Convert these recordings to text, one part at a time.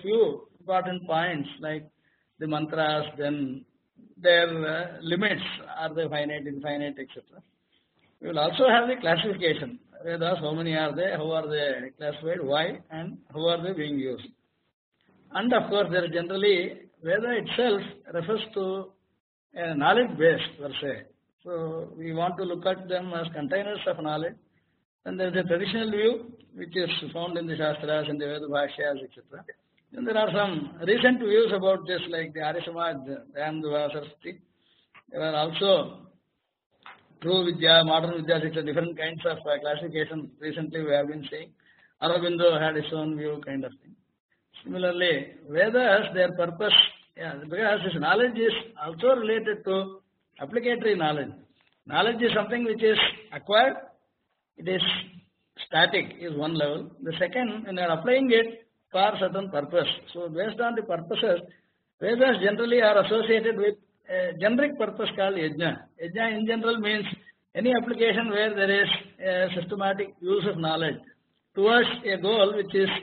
few important points like the mantras, then their limits, are they finite, infinite, etc. We will also have the classification. Vedas, how many are they, how are they classified, why, and how are they being used. And of course, there is generally, Veda itself refers to a knowledge base per se. So we want to look at them as containers of knowledge. And there is a traditional view which is found in the Shastras, in the Veda Bhashyas, etc. Then there are some recent views about this, like the Arya Samaj, Dayananda Saraswati. There are also true Vidya, modern Vidya, etc. Different kinds of classification. Recently we have been seeing. Aurobindo had his own view, kind of thing. Similarly, Vedas, their purpose, because this knowledge is also related to applicatory knowledge. Knowledge is something which is acquired, it is static, is one level. The second, when you are applying it for certain purpose. So based on the purposes, Vedas generally are associated with a generic purpose called yajna. Yajna in general means any application where there is a systematic use of knowledge towards a goal which is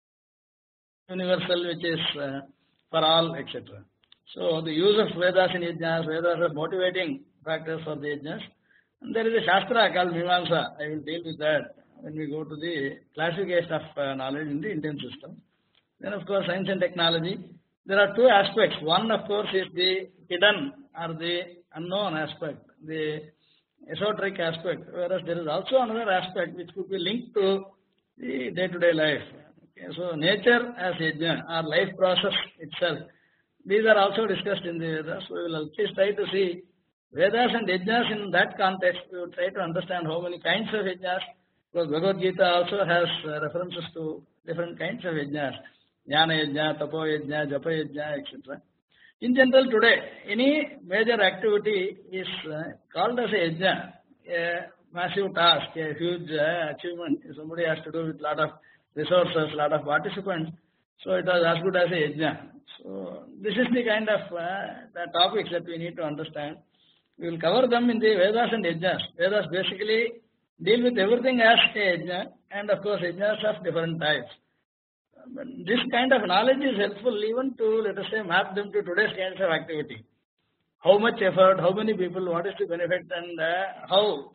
universal, which is for all, etc. So the use of Vedas in yajnas, Vedas are motivating factors for the yajnas. And there is a Shastra called Mimamsa. I will deal with that when we go to the classification of knowledge in the Indian system. Then of course science and technology. There are two aspects. One of course is the hidden or the unknown aspect, the esoteric aspect, whereas there is also another aspect which could be linked to the day-to-day life. Okay, so nature as yajna or life process itself, these are also discussed in the Vedas. So we will at least try to see Vedas and yajnas in that context. We will try to understand how many kinds of yajnas, because Bhagavad Gita also has references to different kinds of yajnas. Jnana yajna, tapo yajna, japa yajna, etc. In general today, any major activity is called as a yajna, a massive task, a huge achievement. Somebody has to do with lot of resources, lot of participants. So it was as good as a yajna. So this is the kind of the topics that we need to understand. We will cover them in the Vedas and yajnas. Vedas basically deal with everything as a yajna, and of course yajnas of different types. But this kind of knowledge is helpful even to, let us say, map them to today's kinds of activity. How much effort, how many people, what is the benefit, and how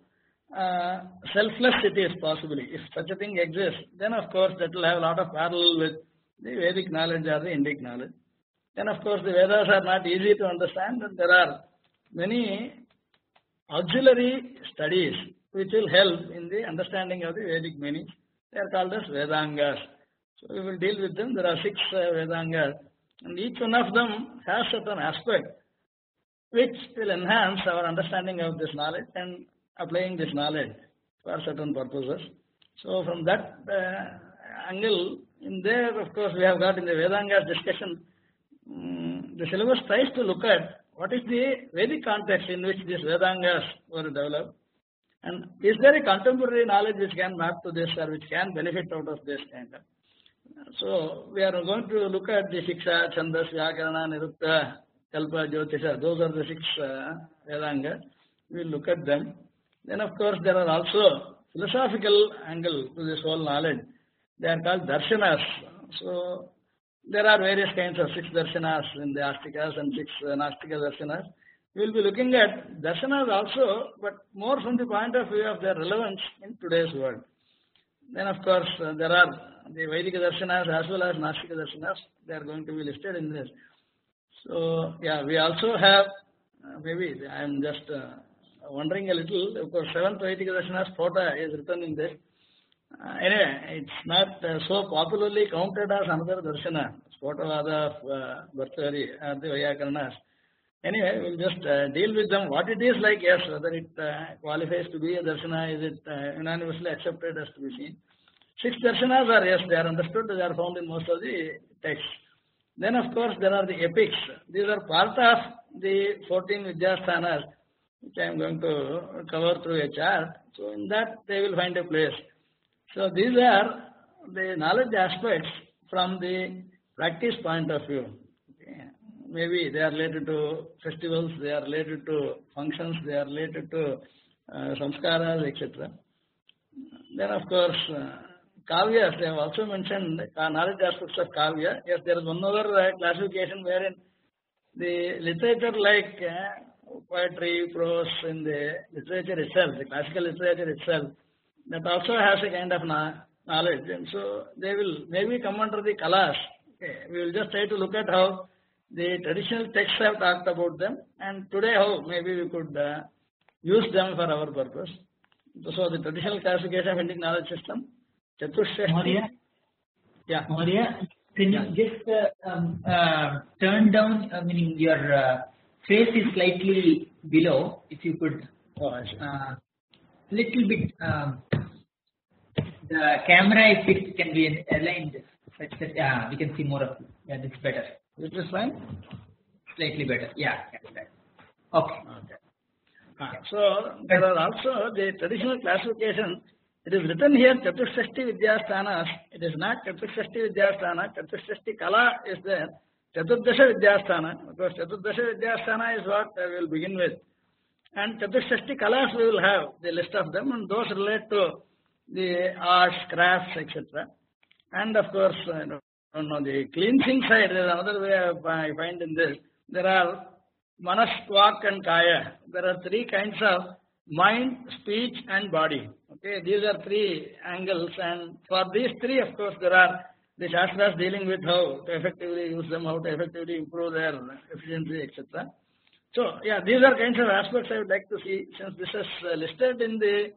selfless it is possibly. If such a thing exists, then of course that will have a lot of parallel with the Vedic knowledge or the Indic knowledge. Then of course the Vedas are not easy to understand, and there are many auxiliary studies which will help in the understanding of the Vedic meanings. They are called as Vedangas. So we will deal with them. There are 6 Vedangas, and each one of them has certain aspect which will enhance our understanding of this knowledge and applying this knowledge for certain purposes. So from that angle, in there of course we have got in the Vedangas discussion, the syllabus tries to look at what is the Vedic context in which these Vedangas were developed, and is there a contemporary knowledge which can map to this or which can benefit out of this kind of. So we are going to look at the Shiksha, Chandas, Vyakarana, Nirukta, Kalpa, Jyotisha. Those are the 6 Vedangas. We will look at them. Then of course there are also philosophical angle to this whole knowledge. They are called darshanas. So there are various kinds of 6 darshanas in the Astikas and 6 Nastika darshanas. We will be looking at darshanas also, but more from the point of view of their relevance in today's world. Then of course there are the Vedic darshanas as well as Nastika darshanas. They are going to be listed in this. So yeah, we also have, maybe I am just wondering a little, of course 7th Vedic darshanas Spota is written in this. Anyway, it's not so popularly counted as another darshana, Spotavada of Bhartrihari or the Vyakaranas. Anyway, we'll just deal with them. What it is like, yes, whether it qualifies to be a darshana, is it unanimously accepted, as to be seen. 6 darshanas are, yes, they are understood, they are found in most of the texts. Then of course there are the epics. These are part of the 14 Vidyasthanas, which I am going to cover through a chart. So in that they will find a place. So these are the knowledge aspects from the practice point of view. Okay. Maybe they are related to festivals, they are related to functions, they are related to samskaras, etc. Then of course Kavyas, they have also mentioned knowledge aspects of Kavya. Yes, there is one other classification wherein the literature like poetry, prose in the literature itself, the classical literature itself, that also has a kind of knowledge. And so they will maybe come under the kalas. Okay. We will just try to look at how the traditional texts have talked about them, and today how maybe we could use them for our purpose. So the traditional classification of Indic knowledge system, Maurya? Yeah. Maurya, can you just turn down, meaning your face is slightly below, if you could, little bit, the camera, if it can be aligned such that we can see more of you. Yeah, that's better. Is this fine? Slightly better. Yeah, that's better. Okay. So there are also the traditional classification. It is written here Chatushashti Vidyasthanas. It is not Chatushashti Vidyasthana. Chatushashti Kala is there. Chaturdasha Vidyasthana. Because Chaturdasha Vidyasthana is what we will begin with. And Chatushashti Kalas we will have the list of them, and those relate to the arts, crafts, etc. And of course, the cleansing side, there is another way I find in this. There are Manas, Vak and Kaya. There are three kinds of mind, speech and body. Okay, these are three angles, and for these three, of course, there are the Shastras dealing with how to effectively use them, how to effectively improve their efficiency, etc. So, yeah, these are kinds of aspects I would like to see, since this is listed in the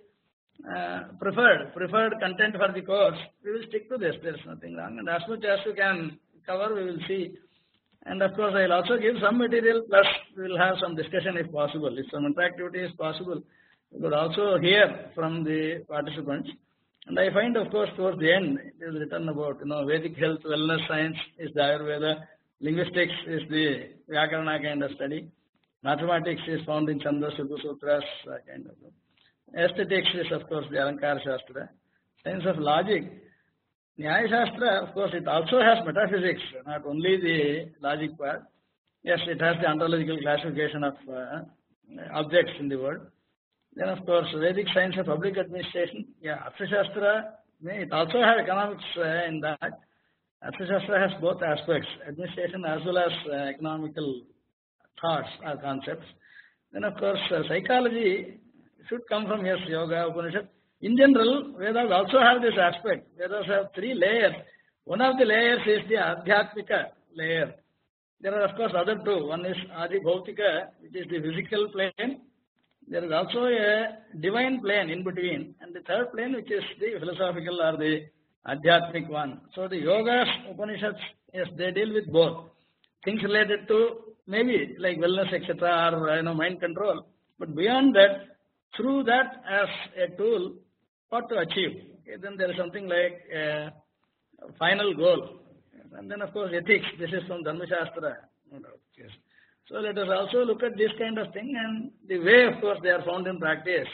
preferred content for the course. We will stick to this. There is nothing wrong, and as much as we can cover, we will see. And of course, I will also give some material, plus we will have some discussion if possible. If some interactivity is possible, we could also hear from the participants. And I find, of course, towards the end, it is written about, Vedic health, wellness science is the Ayurveda, linguistics is the Vyakarana kind of study, mathematics is found in Chandra, Sudha Sutras kind of. Aesthetics is, of course, the Alankara Shastra. Science of logic, Nyaya Shastra, of course, it also has metaphysics, not only the logic part. Yes, it has the ontological classification of objects in the world. Then, of course, Vedic science of public administration. Yeah, Arthashastra, it also has economics in that. Arthashastra has both aspects, administration as well as economical thoughts or concepts. Then, of course, psychology should come from, yes, Yoga, Upanishad. In general, Vedas also have this aspect. Vedas have three layers. One of the layers is the Adhyatmika layer. There are, of course, other two. One is Adi Bhautika, which is the physical plane. There is also a divine plane in between. And the third plane, which is the philosophical or the Adhyatmic one. So the Yogas, Upanishads, yes, they deal with both. Things related to maybe like wellness, etc., or mind control. But beyond that, through that as a tool, what to achieve. Okay, then there is something like a final goal. And then, of course, ethics. This is from Dharma Shastra. No doubt. Yes. So let us also look at this kind of thing, and the way, of course, they are found in practice.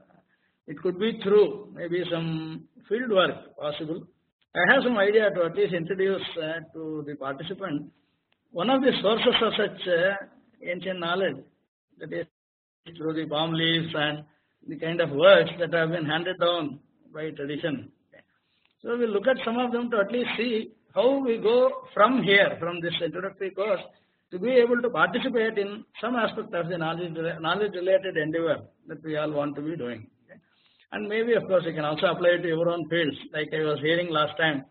It could be through maybe some field work possible. I have some idea to at least introduce to the participant. One of the sources of such ancient knowledge, that is through the palm leaves and the kind of works that have been handed down by tradition. Okay. So we'll look at some of them to at least see how we go from here, from this introductory course, to be able to participate in some aspect of the knowledge-related endeavor that we all want to be doing. Okay. And maybe, of course, you can also apply it to your own fields, like I was hearing last time.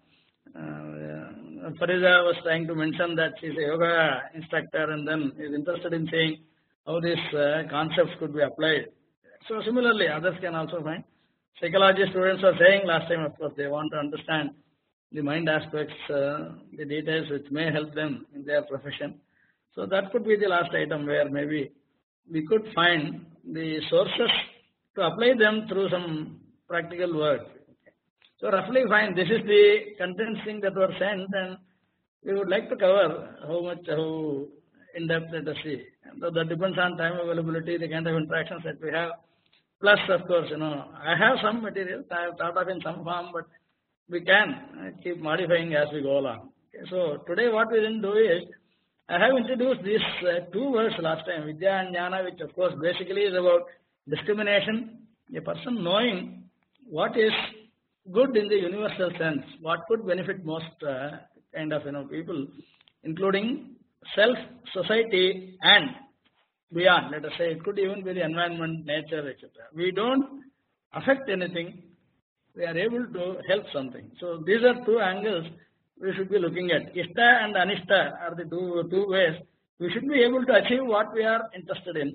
Fariza was trying to mention that she's a yoga instructor and then is interested in seeing how these concepts could be applied. So similarly, others can also find. Psychology students are saying last time, of course, they want to understand the mind aspects, the details which may help them in their profession. So that could be the last item where maybe we could find the sources to apply them through some practical work. So roughly fine, this is the contents thing that were sent, and we would like to cover how in-depth let us see. So that depends on time availability, the kind of interactions that we have. Plus, of course, I have some material I have thought of in some form, but we can keep modifying as we go along. Okay, so today what we didn't do is, I have introduced these two words last time, Vidya and Jnana, which of course basically is about discrimination, a person knowing what is good in the universal sense, what could benefit most kind of people, including self, society, and beyond. Let us say it could even be the environment, nature, etc. We don't affect anything. We are able to help something. So these are two angles we should be looking at. Ishta and Anishta are the two ways we should be able to achieve what we are interested in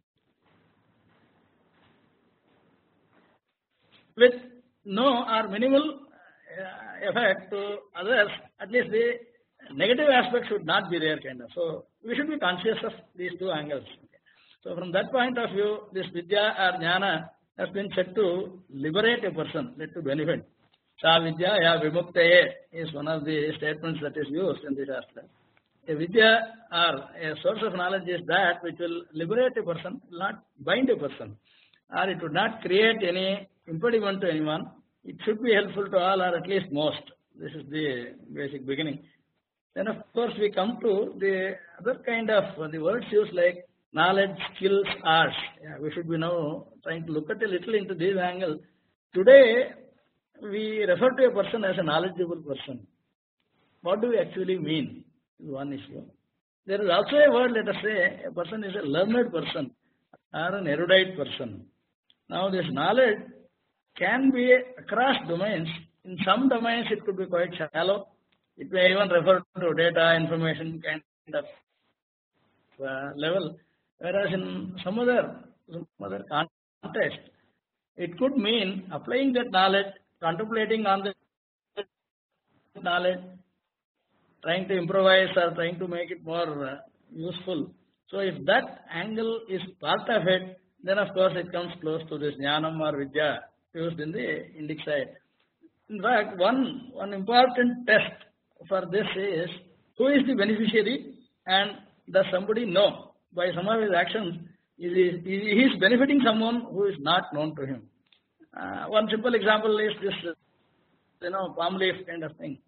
with no or minimal effect to others. At least the negative aspect should not be there, kind of. So we should be conscious of these two angles. Okay. So from that point of view, this vidya or jnana has been said to liberate a person, to benefit. Sa vidya ya vimuktaye is one of the statements that is used in the Shastra. A vidya or a source of knowledge is that which will liberate a person, will not bind a person, or it would not create any impediment to anyone. It should be helpful to all, or at least most. This is the basic beginning. Then of course we come to the other kind of the words used like knowledge, skills, arts. Yeah, we should be now trying to look at a little into this angle. Today we refer to a person as a knowledgeable person. What do we actually mean? Is one issue. There is also a word, let us say, a person is a learned person or an erudite person. Now this knowledge can be across domains. In some domains it could be quite shallow. It may even refer to data, information kind of level. Whereas in some other context, it could mean applying that knowledge, contemplating on the knowledge, trying to improvise or trying to make it more useful. So if that angle is part of it, then of course it comes close to this jnanam or vidya used in the Indic side. In fact, one important test for this is who is the beneficiary and does somebody know by some of his actions he is benefiting someone who is not known to him. One simple example is this palm leaf kind of thing.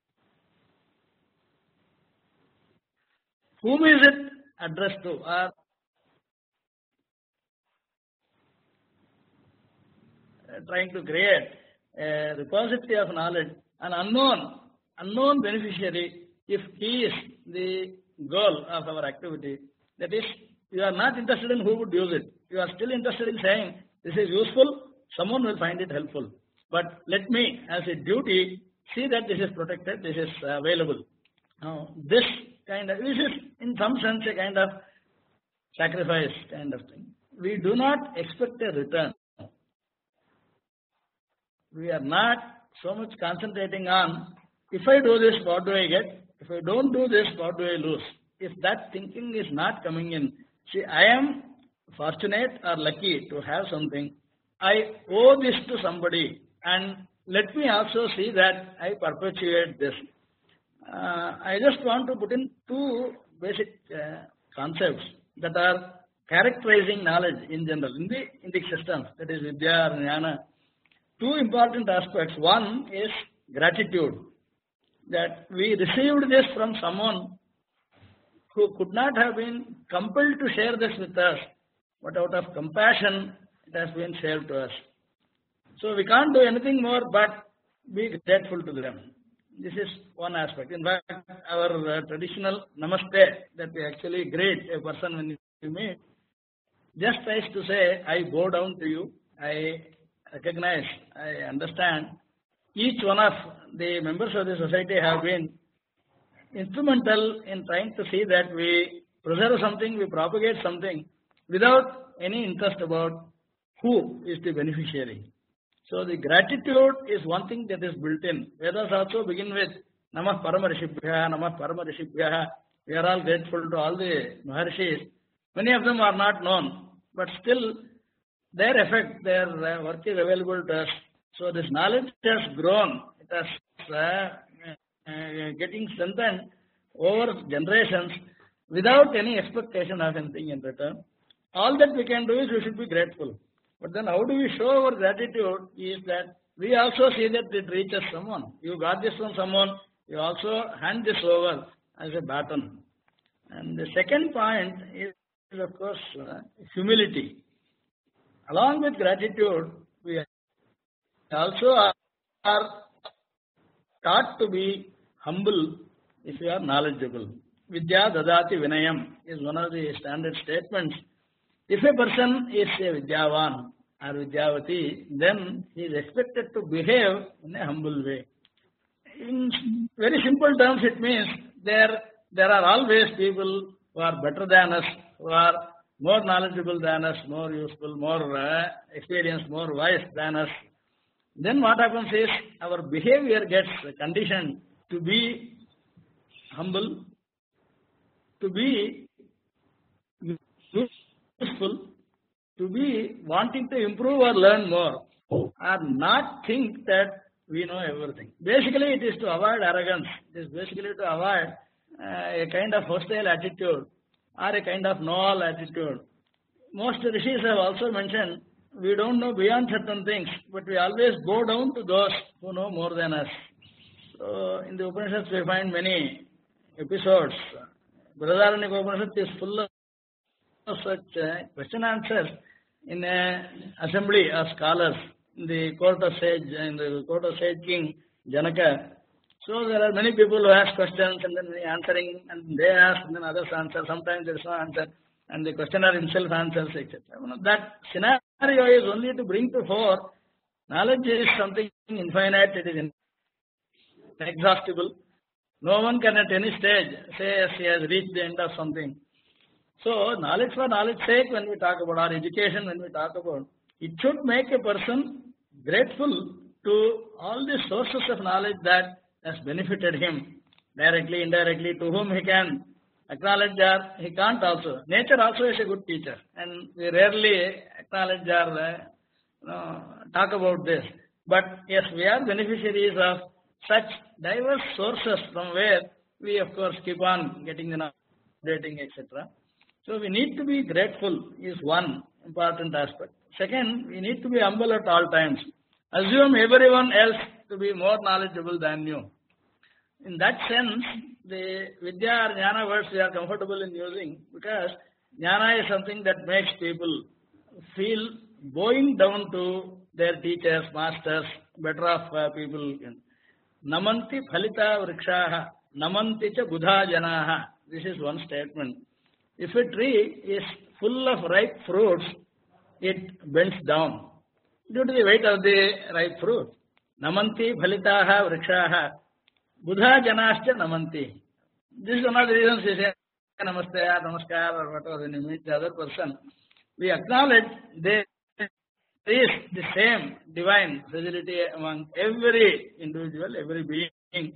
Whom is it addressed to? Or trying to create a repository of knowledge, an unknown beneficiary, if he is the goal of our activity, that is, you are not interested in who would use it. You are still interested in saying, this is useful, someone will find it helpful. But let me, as a duty, see that this is protected, this is available. Now, this is in some sense a kind of sacrifice kind of thing. We do not expect a return. We are not so much concentrating on, if I do this, what do I get? If I don't do this, what do I lose? If that thinking is not coming in, see, I am fortunate or lucky to have something. I owe this to somebody, and let me also see that I perpetuate this. I just want to put in two basic concepts that are characterizing knowledge in general in the Indic systems, that is vidya or jnana. Two important aspects. One is gratitude, that we received this from someone who could not have been compelled to share this with us, but out of compassion it has been shared to us. So we can't do anything more but be grateful to them. This is one aspect. In fact, our traditional namaste that we actually greet a person when we meet just tries to say, I bow down to you, I recognize, I understand. Each one of the members of the society have been instrumental in trying to see that we preserve something, we propagate something without any interest about who is the beneficiary. So the gratitude is one thing that is built in. Vedas also begin with Namah Paramarishibhya, Namah Paramarishibhya. We are all grateful to all the Maharishis. Many of them are not known, but still their effect, their work is available to us. So this knowledge has grown. It has getting strengthened over generations without any expectation of anything in return. All that we can do is we should be grateful. But then how do we show our gratitude is that we also see that it reaches someone. You got this from someone, you also hand this over as a baton. And the second point is of course humility. Along with gratitude, we also are taught to be humble if you are knowledgeable. Vidya dadati vinayam is one of the standard statements. If a person is a Vidyavan or Vidyavati, then he is expected to behave in a humble way. In very simple terms, it means there are always people who are better than us, who are more knowledgeable than us, more useful, more experienced, more wise than us. Then what happens is our behavior gets conditioned to be humble, to be useful, to be wanting to improve or learn more, or not think that we know everything. Basically, it is to avoid arrogance. It is basically to avoid a kind of hostile attitude or a kind of know-all attitude. Most rishis have also mentioned we don't know beyond certain things, but we always go down to those who know more than us. So, in the Upanishads, we find many episodes. Brihadaranyaka Upanishad is full of such question answers in an assembly of scholars in the court of sage king Janaka. So there are many people who ask questions and then answering, and they ask and then others answer. Sometimes there is no answer and the questioner himself answers, etc. That scenario is only to bring to fore knowledge is something infinite, it is inexhaustible. No one can at any stage say yes, he has reached the end of something. So knowledge for knowledge's sake, when we talk about our education, when we talk about, it should make a person grateful to all the sources of knowledge that has benefited him, directly, indirectly, to whom he can acknowledge or he can't also. Nature also is a good teacher, and we rarely acknowledge or talk about this. But yes, we are beneficiaries of such diverse sources from where we, of course, keep on getting the knowledge, updating, etc. So we need to be grateful is one important aspect. Second, we need to be humble at all times. Assume everyone else to be more knowledgeable than you. In that sense, the Vidya or Jnana words we are comfortable in using because Jnana is something that makes people feel bowing down to their teachers, masters, better off people. Namanti phalita vrikshaha, namanti cha buddha janaha. This is one statement. If a tree is full of ripe fruits, it bends down due to the weight of the ripe fruit. Namanti phalitaha vrikshaha, buddha janascha namanti. This is one of the reasons we say namaste or namaskar or whatever when you meet the other person. We acknowledge there is the same divine fragility among every individual, every being,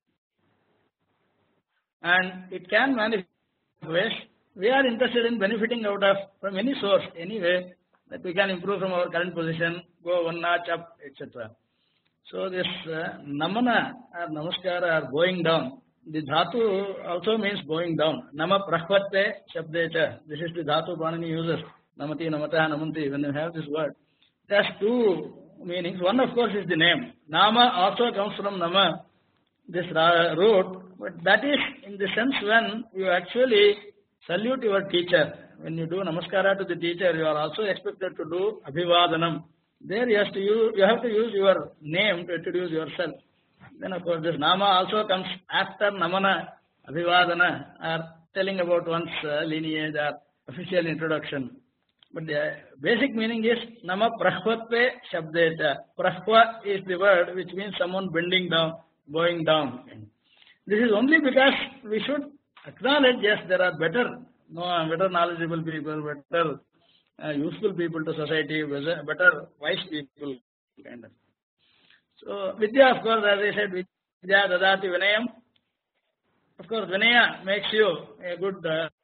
and it can manifest. We are interested in benefiting out of from any source, any way that we can improve from our current position, go one notch up, etc. So this namana or namaskara or going down, the dhatu also means going down. Nama prahvatte shabdecha. This is the dhatu Panini uses. Namati, namata, namanti. When you have this word, it has two meanings. One, of course, is the name. Nama also comes from nama, this root, but that is in the sense when you actually salute your teacher. When you do namaskara to the teacher, you are also expected to do abhivadanam. There you have to use your name to introduce yourself. Then of course this nama also comes after namana, abhivadana, or telling about one's lineage or official introduction. But the basic meaning is nama prahvatte shabdeta. Prahva is the word which means someone bending down, bowing down. This is only because we should acknowledge, yes, there are better knowledgeable people, better useful people to society, better wise people, kind of. So, Vidya, of course, as I said, Vidya dadati vinayam. Of course, vinaya makes you a good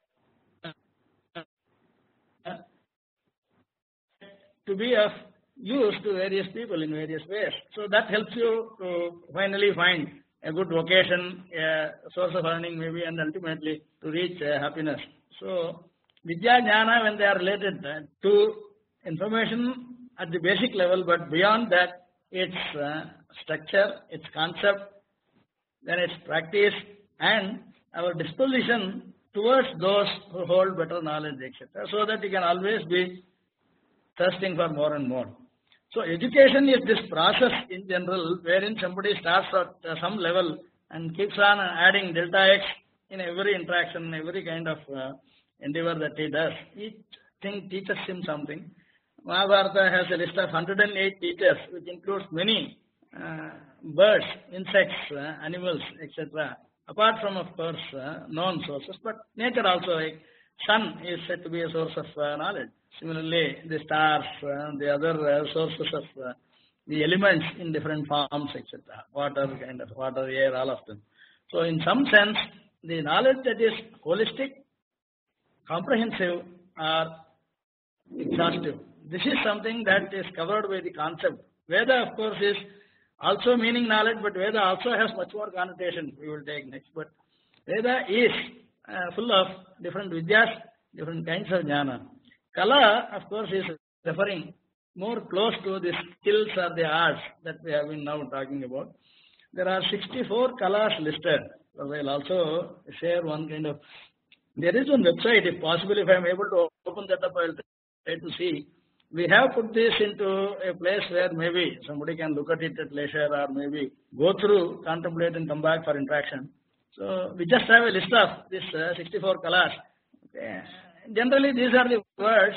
to be of use to various people in various ways. So that helps you to finally find a good vocation, a source of earning maybe, and ultimately to reach happiness. So, Vidya Jnana, when they are related to information at the basic level, but beyond that, its structure, its concept, then its practice, and our disposition towards those who hold better knowledge, etc. So that you can always be thirsting for more and more. So education is this process in general wherein somebody starts at some level and keeps on adding delta x in every interaction, every kind of endeavor that he does. Each thing teaches him something. Mahabharata has a list of 108 teachers, which includes many birds, insects, animals, etc. Apart from, of course, known sources, but nature also, like sun is said to be a source of knowledge. Similarly, the stars, the other sources of the elements in different forms, etc. Water, kind of water, air, all of them. So, in some sense, the knowledge that is holistic, comprehensive, or exhaustive. This is something that is covered by the concept. Veda, of course, is also meaning knowledge, but Veda also has much more connotation. We will take next. But Veda is full of different vidyas, different kinds of jnana. Kala, of course, is referring more close to the skills or the arts that we have been now talking about. There are 64 kalas listed. So I will also share one kind of. There is one website, if possible, if I am able to open that up, I will try to see. We have put this into a place where maybe somebody can look at it at leisure or maybe go through, contemplate and come back for interaction. So we just have a list of this 64 kalas. Okay. Generally, these are the words.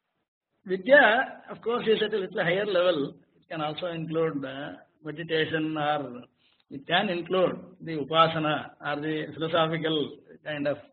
Vidya, of course, is at a little higher level. It can also include meditation, or it can include the upasana or the philosophical kind of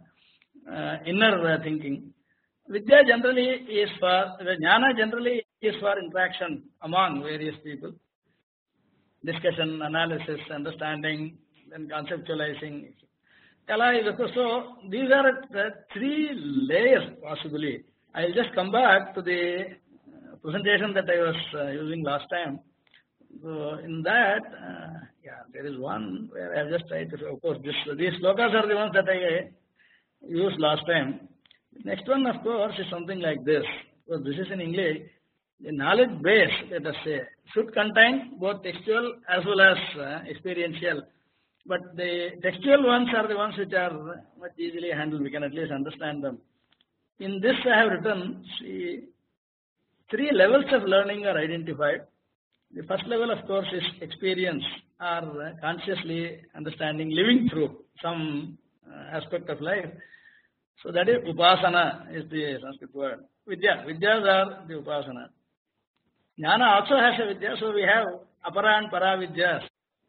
inner thinking. Vidya generally is for, jnana generally is for interaction among various people. Discussion, analysis, understanding, then conceptualizing. Kala is also, so these are the three layers possibly. I will just come back to the presentation that I was using last time. So in that, there is one where I have just tried to, of course, these slokas are the ones that I used last time. Next one, of course, is something like this. So this is in English. The knowledge base, let us say, should contain both textual as well as experiential. But the textual ones are the ones which are much easily handled. We can at least understand them. In this, I have written, see, 3 levels of learning are identified. The first level, of course, is experience or consciously understanding, living through some aspect of life. So that is upasana, is the Sanskrit word. Vidya. Vidyas are the upasana. Jnana also has a vidya, so we have apara and para vidyas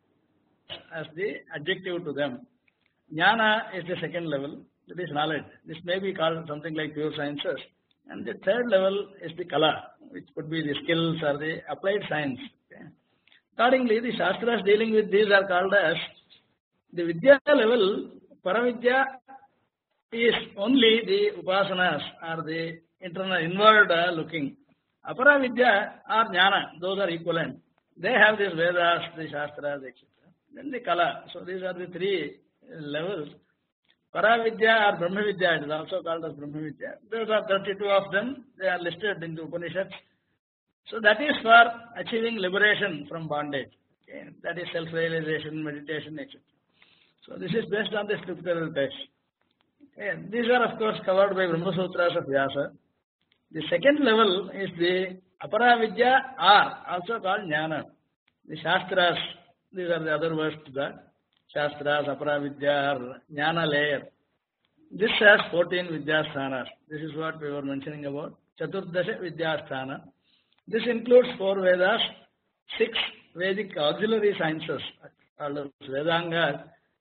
as the adjective to them. Jnana is the second level, that is knowledge. This may be called something like pure sciences. And the third level is the kala, which could be the skills or the applied science. Okay. Accordingly, the shastras dealing with these are called as the vidya level. Paravidya is only the upasanas or the internal inward looking. Apara vidya or jnana, those are equivalent. They have these Vedas, the Shastras, etc. Then the Kala. So these are the 3 levels. Paravidya or Brahmavidya, it is also called as Brahmavidya. Those are 32 of them. They are listed in the Upanishads. So that is for achieving liberation from bondage. Okay. That is self-realization, meditation, etc. So this is based on the scriptural text. Okay. These are of course covered by Brahma Sutras of Vyasa. The second level is the Aparavidya or also called Jnana. The Shastras, these are the other words to that. Shastras, Aparavidya or Jnana layer. This has 14 Vidyasthanas. This is what we were mentioning about. Chaturdasha Vidyasthana. This includes 4 Vedas, 6 Vedic auxiliary sciences called Vedangas,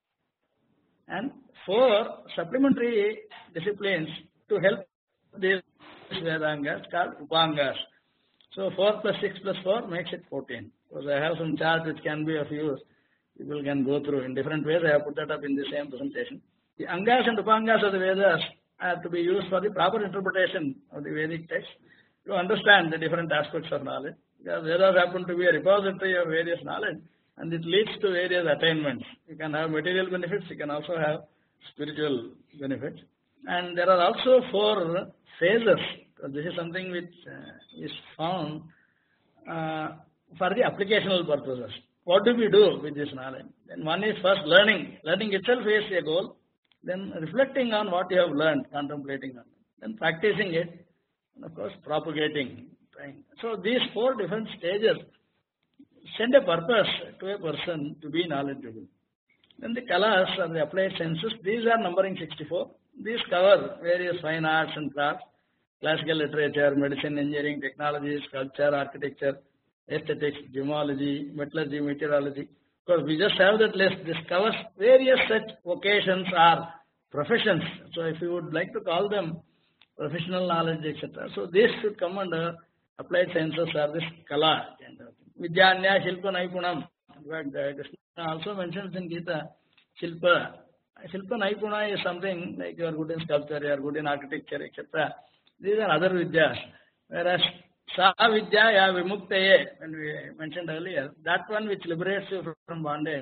and 4 supplementary disciplines to help these Vedangas called Upangas. So 4 plus 6 plus 4 makes it 14. So I have some chart which can be of use. People can go through in different ways. I have put that up in the same presentation. The Angas and Upangas of the Vedas are to be used for the proper interpretation of the Vedic text to understand the different aspects of knowledge. Because Vedas happen to be a repository of various knowledge and it leads to various attainments. You can have material benefits, you can also have spiritual benefits. And there are also 4 phases. So this is something which is found for the applicational purposes. What do we do with this knowledge? Then one is first learning. Learning itself is a goal. Then reflecting on what you have learned, contemplating on it. Then practicing it. And of course propagating trying. So these four different stages send a purpose to a person to be knowledgeable. Then the kalas or the applied sciences, these are numbering 64. These cover various fine arts and crafts, classical literature, medicine, engineering, technology, sculpture, architecture, aesthetics, gemology, metallurgy, meteorology. Because we just have that list. This covers various such vocations or professions. So if you would like to call them professional knowledge, etc. So this should come under applied sciences or this kala kind of thing. Vidyanya, Shilpa, Naipunam. In fact, Krishna also mentions in Gita, Shilpa. Shilpa Naipuna is something like you are good in sculpture, you are good in architecture, etc. These are other vidyas. Whereas Sa Vidya ya Vimuktaye, when we mentioned earlier, that one which liberates you from bondage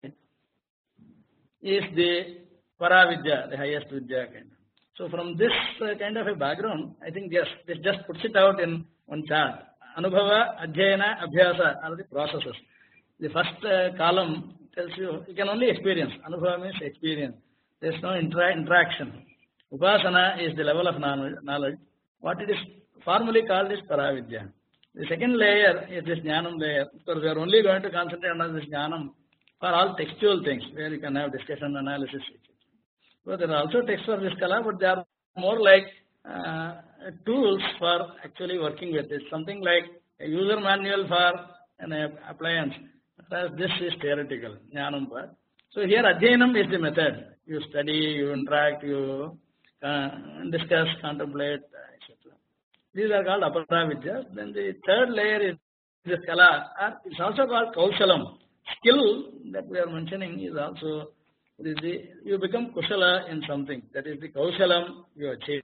is the Paravidya, the highest Vidya kind. So from this kind of a background, I think yes, this just puts it out in one chart. Anubhava, Adhyayana, Abhyasa are the processes. The first column tells you can only experience. Anubhava means experience. There is no interaction. Upasana is the level of knowledge. What it is formally called is Paravidya. The second layer is this Jnanam layer, because we are only going to concentrate on this Jnanam for all textual things, where you can have discussion, analysis, etc. So there are also texts for this Kala, but they are more like tools for actually working with it. Something like a user manual for an appliance, whereas this is theoretical, Jnanam part. So here Adhyanam is the method. You study, you interact, you discuss, contemplate, etc. These are called Apara Vidyas. Then the third layer is this Kala. It's also called Kaushalam. Skill that we are mentioning is also, you become Kushala in something. That is the Kaushalam you achieve.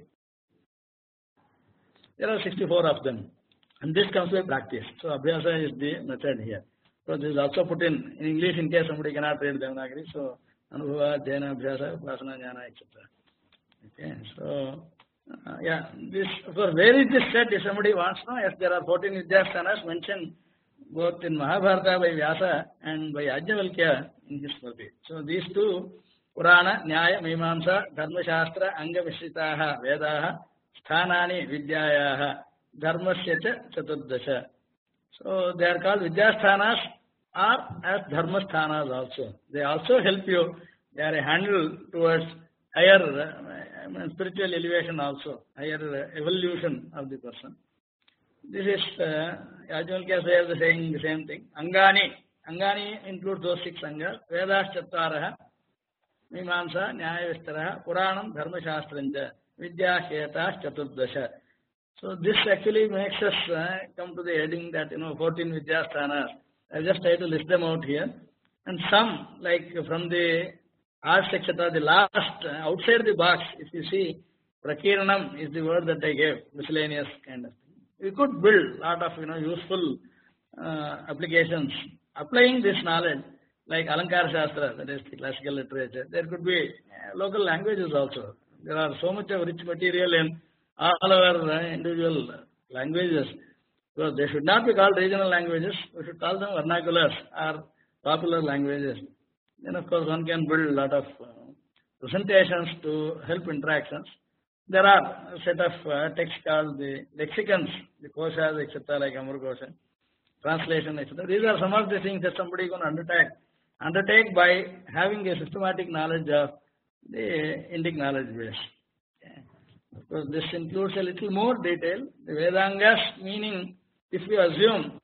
There are 64 of them. And this comes by practice. So Abhyasa is the method here. So this is also put in English in case somebody cannot read Devanagari. So Anubhava, Jnana, Abhyasa, Upasana, Jnana, etc. Okay, so yeah, this, of course, where is this set? If somebody wants to know, yes, there are 14 Vidyasthanas mentioned both in Mahabharata by Vyasa and by Ajnavalkya in his Smriti. So these two, Purana, Nyaya, Mimamsa, Dharma Shastra, Anga Vishritaha, Vedaha, Sthanani, Vidyayaha, Dharmasya cha Chaturdasha. So they are called Vidyasthanas or as Dharmasthanas also. They also help you. They are a handle towards higher spiritual elevation also, higher evolution of the person. This is Yajnavalkya says saying the same thing. Angani includes those 6 angas. Vedas Chattaraha, Mimamsa, Nyaya Vistaraha, Puranam, Dharma Shastrancha, Vidya Hetas Chaturdasha. So this actually makes us come to the heading that 14 Vidyasthanas. I just try to list them out here. And some, like from the arts etc., the last, outside the box, if you see, Prakiranam is the word that I gave, miscellaneous kind of thing. We could build a lot of useful applications applying this knowledge, like Alankara Shastra, that is the classical literature. There could be local languages also. There are so much of rich material in all our individual languages. So they should not be called regional languages. We should call them vernaculars or popular languages. Then of course one can build a lot of presentations to help interactions. There are a set of texts called the lexicons, the koshas, etc., like Amar Kosha, translation, etc. These are some of the things that somebody is going to undertake by having a systematic knowledge of the Indic knowledge base. Okay. Of course, this includes a little more detail. The Vedangas, meaning if you assume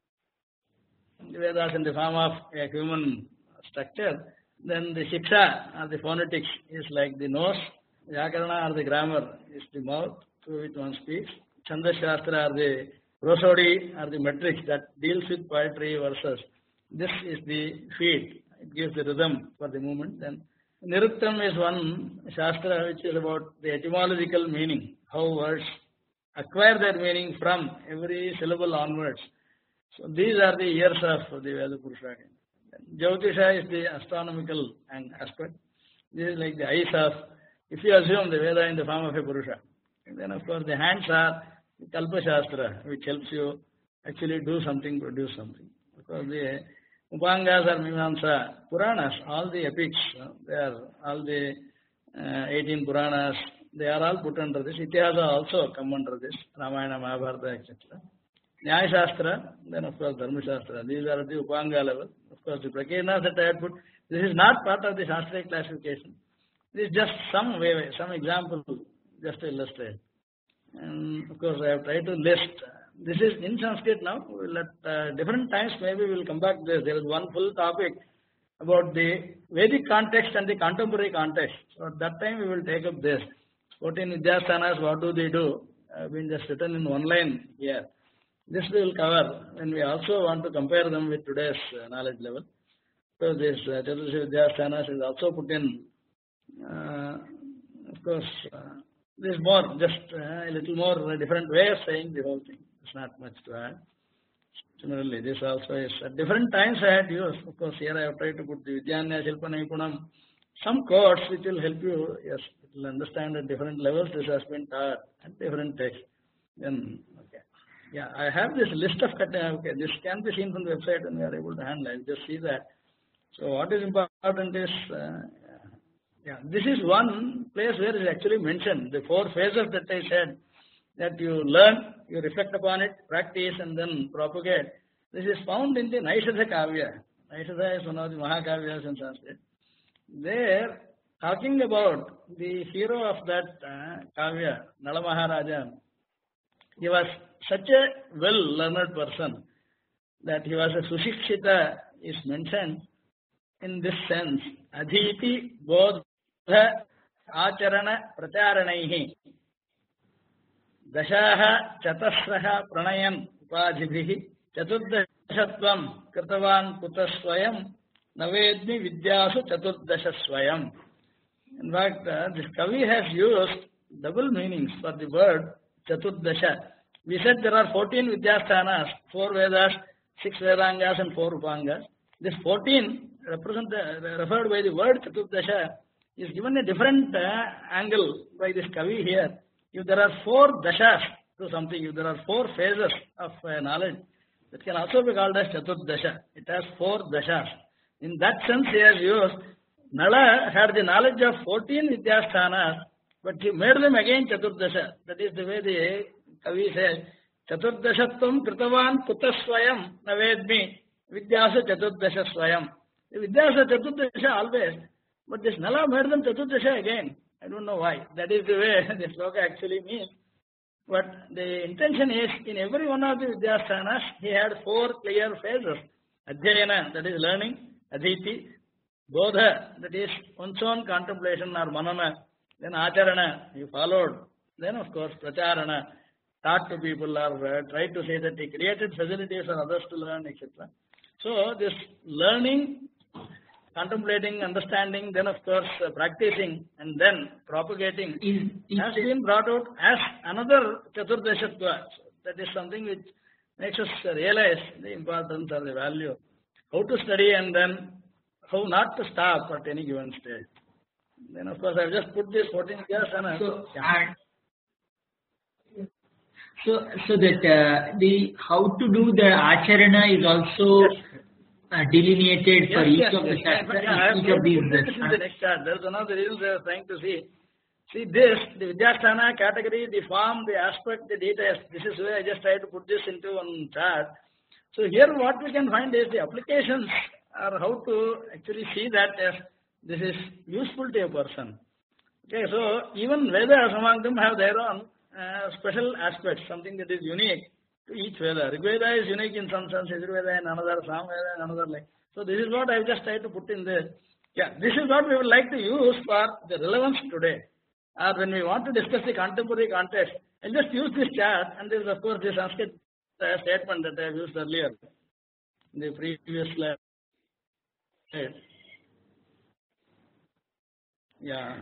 the Vedas in the form of a human structure, then the Shiksha or the phonetics is like the nose, Vyakarana or the grammar is the mouth through which one speaks, Chandas Shastra or the prosody or the metrics that deals with poetry, verses. This is the feet. It gives the rhythm for the movement. Then Niruktam is one Shastra which is about the etymological meaning, how words acquire their meaning from every syllable onwards. So these are the years of the Veda Purusha. Jyotisha is the astronomical aspect. This is like the eyes of, if you assume the Veda in the form of a Purusha. And then of course the hands are the Kalpa Shastra, which helps you actually do something, produce something. Because the Upangas or Mimamsa, Puranas, all the epics, they are all the 18 Puranas, they are all put under this. Itihasa also come under this, Ramayana, Mahabharata, etc. Nyaya Shastra, then of course Dharma Shastra. These are the Upanga level. Of course, the Prakirnas that I had put, this is not part of the Shastric classification. This is just some example, just to illustrate. And of course, I have tried to list. This is in Sanskrit now. We'll at different times maybe we will come back to this. There is one full topic about the Vedic context and the contemporary context. So at that time we will take up this. 14 Vidyasthanas, what do they do? I've been just written in one line here. This we will cover when we also want to compare them with today's knowledge level. So this Chaturdashi Vidyasthanas is also put in. Of course, this is more just a little more different way of saying the whole thing. It's not much to add. Similarly, this also is at different times I had used. Of course, here I have tried to put the Vidyanya Shilpa Naipunam, some quotes which will help you. Yes, it will understand at different levels. This has been taught at different texts. Then, okay. Yeah, I have this list of okay, this can be seen from the website and we are able to handle it. Just see that. So what is important is, this is one place where it is actually mentioned. The 4 phases that I said, that you learn, you reflect upon it, practice and then propagate. This is found in the Naishadha Kavya. Naishadha is one of the Mahakavyas in Sanskrit. There, talking about the hero of that Kavya, Nala Maharaja, he was such a well-learned person that he was a Sushikshita is mentioned in this sense. Adhiti bodha acharana pracharanaihi dashaha chatasraha pranayan upadhibhihi chaturdashatvam kritavan kutasvayam navedmi vidyasu chaturdashasvayam. In fact, this Kavi has used double meanings for the word Chaturdasha. We said there are 14 Vidyasthanas, 4 Vedas, 6 Vedangas and 4 Upangas. This 14 referred by the word Chaturdasha is given a different angle by this Kavi here. If there are 4 dashas to something, if there are 4 phases of knowledge, that can also be called as Chaturdasha. It has 4 dashas. In that sense, he has used, Nala had the knowledge of 14 Vidyasthanas, but he made them again Chaturdasha. That is the way the Kavi says, Chaturdashatvam kritavan kutasvayam navedmi vidyasa Chaturdasha swayam. The Vidyasa Chaturdasha always, but this Nala made them Chaturdasha again. I don't know why. That is the way the sloka actually means. But the intention is, in every one of the Vidyasthanas, he had 4 clear phases. Adhyayana, that is learning. Adhiti. Bodha, that is one's own contemplation or manana. Then Acharana, he followed. Then of course Pracharana, taught to people or tried to say that he created facilities for others to learn, etc. So this learning, contemplating, understanding, then of course practicing and then propagating has been brought out as another Chaturdashatva. So that is something which makes us realize the importance or the value. How to study and then how not to stop at any given stage. Then of course I have just put this 14 years and so that the how to do the acharana is also delineated for each of the shastra, each of these. This is the next chart. There is one of the reasons I was trying to see. See this, the Vidyasthana category, the form, the aspect, the details. This is where I just tried to put this into one chart. So here what we can find is the applications or how to actually see that as this is useful to a person. Okay, so even Vedas among them have their own special aspects, something that is unique to each Veda. Rigveda is unique in some sense, Yajurveda in another, Samveda in another like. So this is what I have just tried to put in there. Yeah, this is what we would like to use for the relevance today. Or when we want to discuss the contemporary context, I'll just use this chart and there is of course this Sanskrit statement that I have used earlier in the previous slide. Yeah,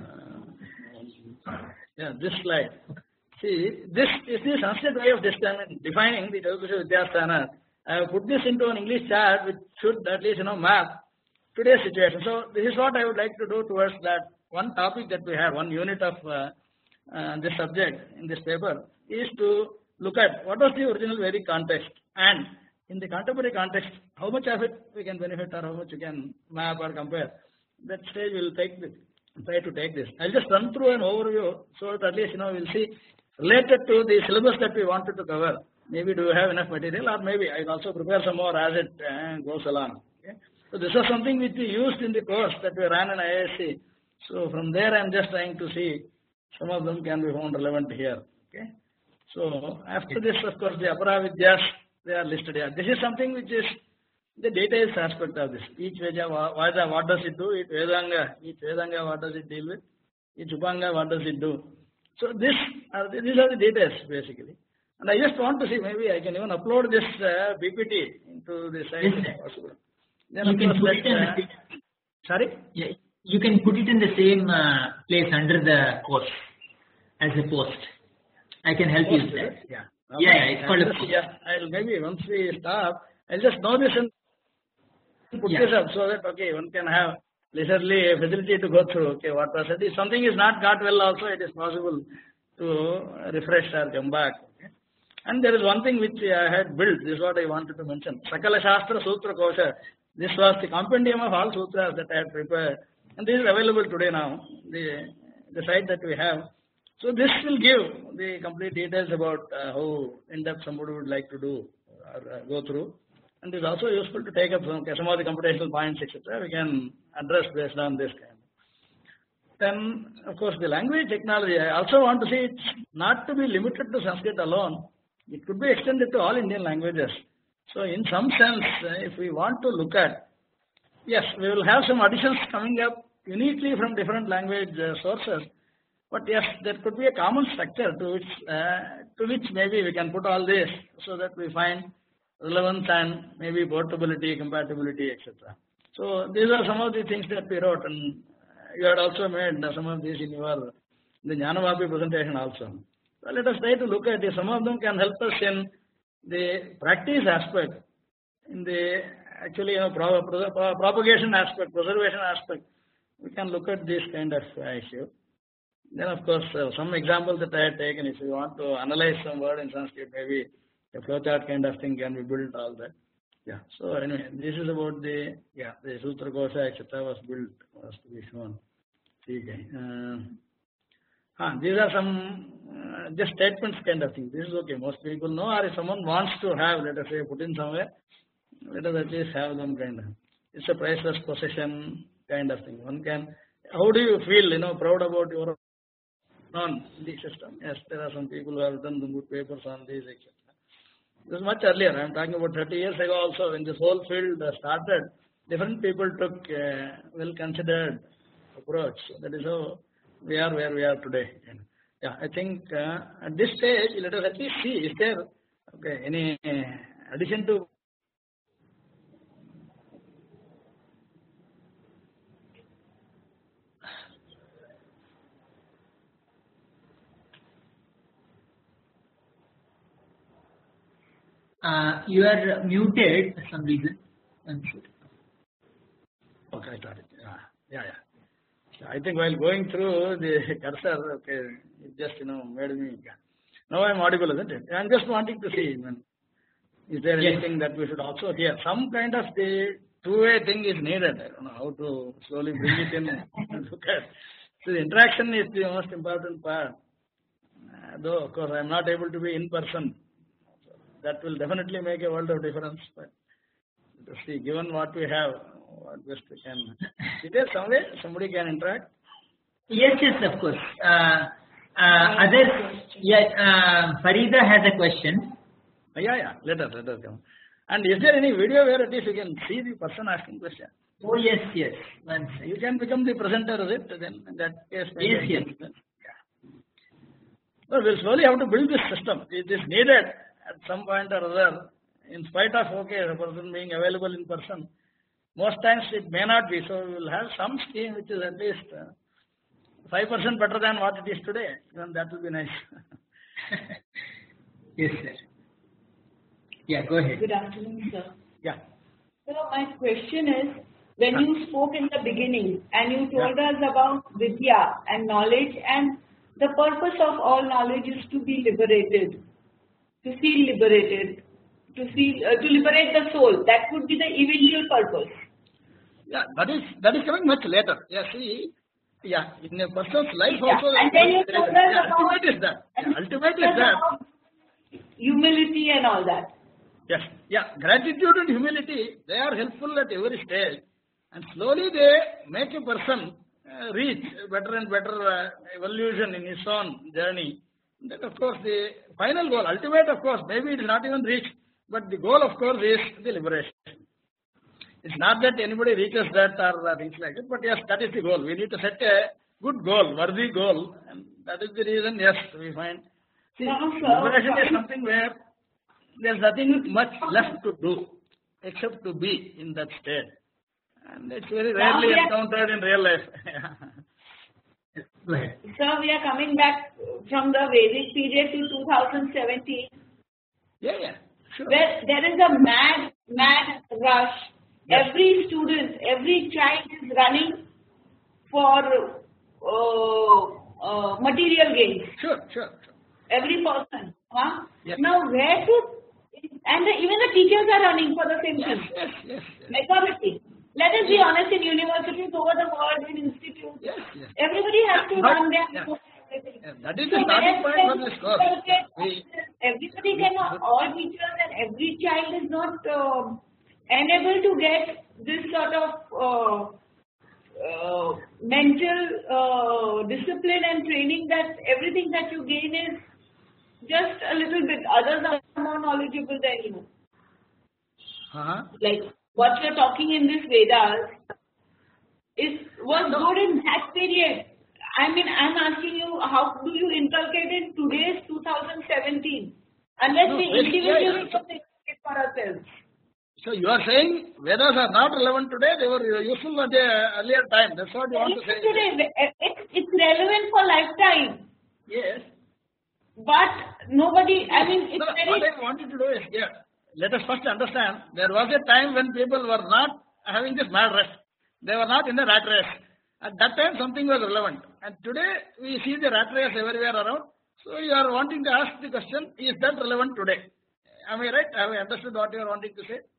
this slide. See, this is the Sanskrit way of defining the Chaturdashi Vidyasthana. I have put this into an English chart which should at least map today's situation. So this is what I would like to do towards that one topic that we have, one unit of this subject in this paper, is to look at what was the original Vedic context and in the contemporary context, how much of it we can benefit or how much we can map or compare. That stage we will try to take this. I'll just run through an overview so that at least we'll see related to the syllabus that we wanted to cover. maybe do you have enough material, or maybe I will also prepare some more as it goes along. Okay? So this is something which we used in the course that we ran in IISc. So from there I am just trying to see some of them can be found relevant here. Okay? So after this, of course, the Apara Vidyas, they are listed here. This is something which is the details aspect of this. Each Veja, what does it do? Each Vedanga, what does it deal with? Each Upanga, what does it do? So these are the details basically. And I just want to see, maybe I can even upload this PPT into the site if possible. Then you of can course put it in that, sorry? Yeah, you can put it in the same place under the course as a post. I can help you with that. Yeah. Yeah, it's called a post. Yeah, I'll maybe once we stop, I'll just know this and put this up so that okay, one can have leisurely facility to go through. Okay, what was it? If something is not got well, also it is possible to refresh or come back. Okay? And there is one thing which I had built. This is what I wanted to mention. Sakala Shastra Sutra Kosha. This was the compendium of all sutras that I had prepared, and this is available today now. The site that we have. So this will give the complete details about how in-depth somebody would like to do or go through. And it is also useful to take up some of the computational points, etc. We can address based on this kind. Then, of course, the language technology, I also want to see it's not to be limited to Sanskrit alone. It could be extended to all Indian languages. So, in some sense, if we want to look at, yes, we will have some additions coming up uniquely from different language sources. But yes, there could be a common structure to which maybe we can put all this so that we find relevance and maybe portability, compatibility, etc. So these are some of the things that we wrote, and you had also made some of these in the Jnanavapi presentation also. So let us try to look at it. Some of them can help us in the practice aspect, in the actually propagation aspect, preservation aspect. We can look at this kind of issue. Then of course some examples that I had taken, if you want to analyze some word in Sanskrit, maybe a flowchart kind of thing can be built, all that. Yeah. So anyway, this is about the Sutra Kosha, etc. was built, was to be shown. Okay. These are some just statements kind of thing. This is okay. Most people know, or if someone wants to have, let us say, put in somewhere, let us at least have them kind of. It's a priceless possession kind of thing. One can. How do you feel? Proud about your on the system. Yes, there are some people who have done some good papers on this, etc. This is much earlier. I am talking about 30 years ago also, when this whole field started. Different people took a well-considered approach. That is how we are where we are today. Yeah, I think at this stage, let us at least see, is there any addition to you are muted for some reason. I'm sure. Okay, I got it. Yeah. I think while going through the cursor, it just made me. Now I'm audible, isn't it? I'm just wanting to see, is there anything that we should also hear? Some kind of the two-way thing is needed. I don't know how to slowly bring it in and look at. So the interaction is the most important part. Though of course I'm not able to be in person. That will definitely make a world of difference. But let's see, given what we have, what best we can. Is there some way somebody can interact? Yes, of course. Farida has a question. Yeah. Let us come. And is there any video where at least you can see the person asking question? Oh yes. You can become the presenter of it. Then in that case, yes. Yeah. So we'll slowly have to build this system. It is needed at some point or other, in spite of the person being available in person. Most times it may not be, so we will have some scheme which is at least 5% better than what it is today. Even that will be nice. Yes, sir. Yeah, go ahead. Good afternoon, sir. Yeah. So my question is, when you spoke in the beginning and you told us about Vidya and knowledge, and the purpose of all knowledge is to be liberated, to feel liberated, to liberate the soul. That would be the eventual purpose. Yeah, that is coming much later. Yeah, see, in a person's life also. And then you told us ultimate is that. humility and all that. Yes, yeah, gratitude and humility, they are helpful at every stage, and slowly they make a person reach better and better evolution in his own journey. That of course the final goal, ultimate of course, maybe it is not even reached, but the goal of course is the liberation. It's not that anybody reaches that or things like that, but yes, that is the goal. We need to set a good goal, worthy goal, and that is the reason, yes, we find. See, liberation is something where there's nothing much left to do except to be in that state. And it's very rarely encountered in real life. Sir, we are coming back from the Vedic period to 2017. Yeah, sure. Where there is a mad rush. Yes. Every student, every child is running for material gains. Sure. Every person. Huh? Yes. Now, where to... And even the teachers are running for the same thing. Yes. Equality. Let us be honest, in universities over the world, in institutes, everybody has to run their everything. That is the starting point for this course. Everybody cannot, all teachers and every child is not unable to get this sort of mental discipline and training, that everything that you gain is just a little bit. Others are more knowledgeable than you. Like what you're talking in this Vedas was good in that period. I mean, I'm asking you, how do you inculcate in today's 2017? Unless we individually inculcate for ourselves. So you are saying Vedas are not relevant today, they were useful at the earlier time. That's what you want to say. Today, it's relevant for lifetime. Yes. But nobody, I mean, it's very... What I wanted to do is, let us first understand, there was a time when people were not having this mad rush. They were not in the rat race. At that time, something was relevant. And today, we see the rat race everywhere around. So you are wanting to ask the question, is that relevant today? Am I right? Have I understood what you are wanting to say?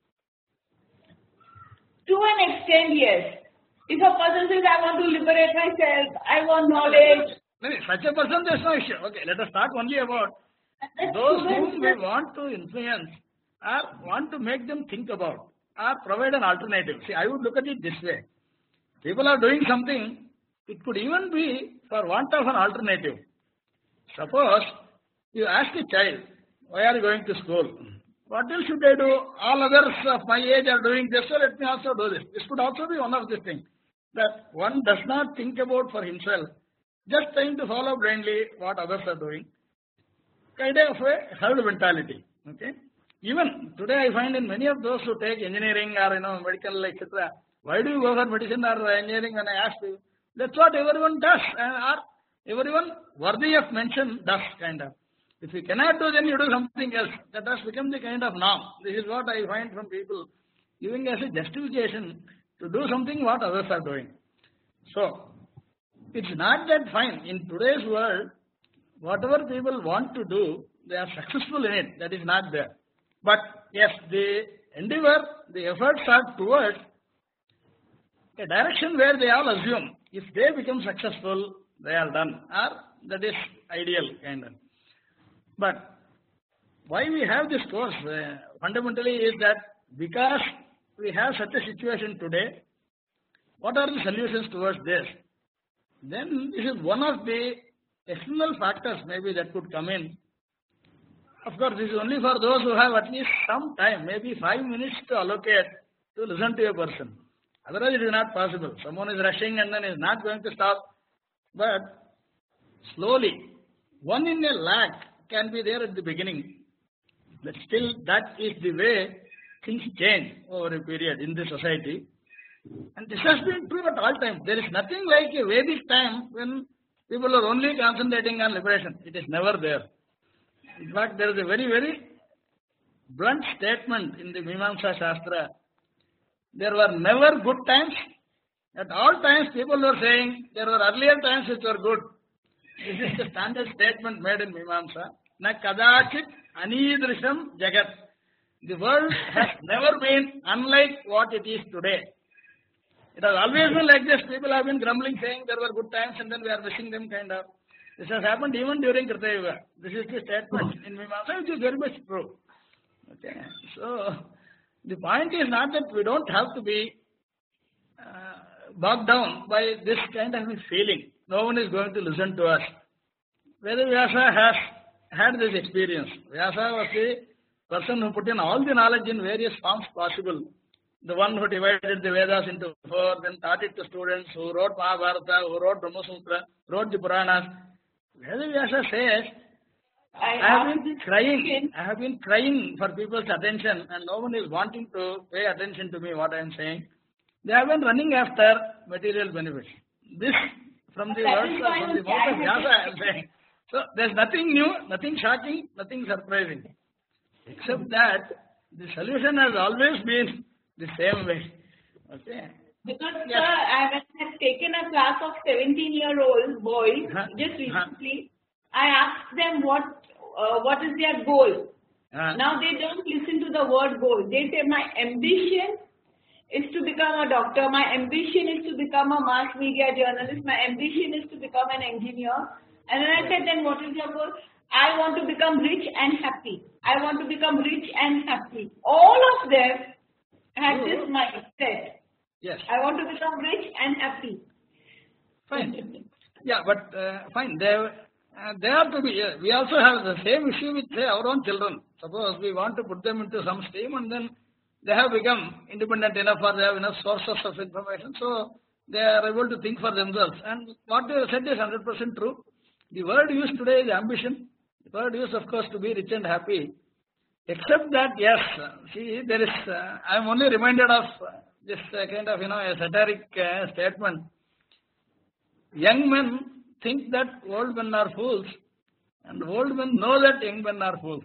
To an extent, yes. If a person says, I want to liberate myself, I want knowledge. Such a person, there is no issue. Okay, let us talk only about those whom we want to influence or want to make them think about or provide an alternative. See, I would look at it this way. People are doing something, it could even be for want of an alternative. Suppose you ask a child, why are you going to school? What else should I do? All others of my age are doing this, so let me also do this. This could also be one of the things that one does not think about for himself, just trying to follow blindly what others are doing. Kind of a herd mentality. Okay. Even today, I find in many of those who take engineering or medical, etc. Why do you go for medicine or engineering? When I ask you, that's what everyone does, or everyone worthy of mention does, kind of. If you cannot do, then you do something else. That has become the kind of norm. This is what I find from people giving as a justification to do something what others are doing. So, it's not that fine. In today's world, whatever people want to do, they are successful in it. That is not there. But yes, the endeavor, the efforts are towards a direction where they all assume if they become successful, they are done. Or that is ideal, kind of. But why we have this course fundamentally is that because we have such a situation today, what are the solutions towards this? Then this is one of the external factors maybe that could come in. Of course, this is only for those who have at least some time, maybe 5 minutes to allocate to listen to a person. Otherwise, it is not possible. Someone is rushing and then is not going to stop. But slowly, one in a lakh can be there at the beginning. But still, that is the way things change over a period in the society. And this has been true at all times. There is nothing like a Vedic time when people are only concentrating on liberation. It is never there. In fact, there is a very, very blunt statement in the Mimamsa Shastra. There were never good times. At all times, people were saying there were earlier times which were good. This is the standard statement made in Mimamsa. Na kadachit anidrisham jagat. The world has never been unlike what it is today. It has always been like this. People have been grumbling, saying there were good times and then we are missing them, kind of. This has happened even during Krita Yuga. This is the statement in Mimamsa, which is very much true. Okay. So, the point is not that we don't have to be bogged down by this kind of a feeling. No one is going to listen to us. Veda Vyasa has had this experience. Vyasa was the person who put in all the knowledge in various forms possible. The one who divided the Vedas into 4, then taught it to students, who wrote Mahabharata, who wrote Brahma Sutra, wrote the Puranas. Veda Vyasa says, I have been crying for people's attention, and no one is wanting to pay attention to me, what I am saying. They have been running after material benefits. This, from the words from the mouth of Vyasa, I am saying. So, there is nothing new, nothing shocking, nothing surprising. Except that the solution has always been the same way. Okay. Because, sir, I have taken a class of 17-year-old boys just recently. I asked them what is their goal. Now they don't listen to the word goal. They say, my ambition is to become a doctor. My ambition is to become a mass media journalist. My ambition is to become an engineer. And then I said, then what is your goal? I want to become rich and happy. I want to become rich and happy. All of them had this mindset. Yes. I want to become rich and happy. Fine. Yeah, but fine. They have to be. We also have the same issue with, say, our own children. Suppose we want to put them into some stream, and then they have become independent enough, or they have enough sources of information, so they are able to think for themselves. And what you said is 100% true. The word used today is ambition. The word used, of course, to be rich and happy. Except that, yes, see, there is. I am only reminded of this kind of, a satiric statement. Young men think that old men are fools, and old men know that young men are fools.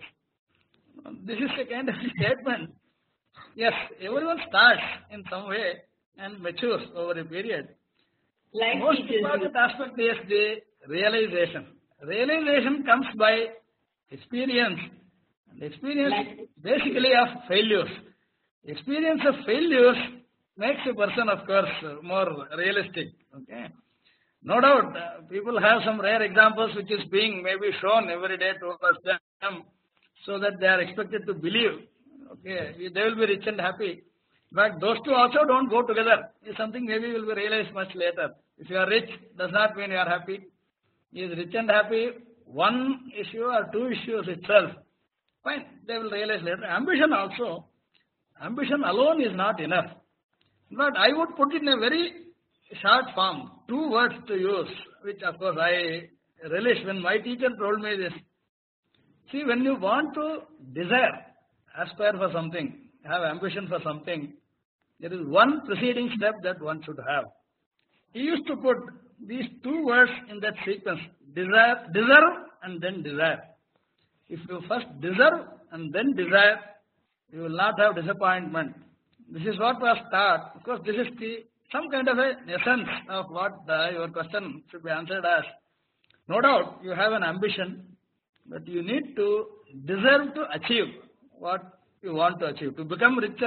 This is a kind of statement. Yes, everyone starts in some way and matures over a period. Like most important aspect is the realization. Realization comes by experience. And experience basically of failures. Experience of failures makes a person, of course, more realistic. Okay. No doubt, people have some rare examples which is being maybe shown every day to them, so that they are expected to believe. Okay, they will be rich and happy. But those two also don't go together. It's something maybe will be realized much later. If you are rich, does not mean you are happy. Is rich and happy one issue or two issues itself? Fine, they will realize later. Ambition also, ambition alone is not enough. But I would put it in a very short form, 2 words to use, which of course I relish when my teacher told me this. See, when you want to desire, aspire for something, have ambition for something, there is one preceding step that one should have. He used to put these 2 words in that sequence, desire, deserve and then desire. If you first deserve and then desire, you will not have disappointment. This is what was taught. Of course, this is some kind of an essence of what your question should be answered as. No doubt, you have an ambition, but you need to deserve to achieve what you want to achieve. To become rich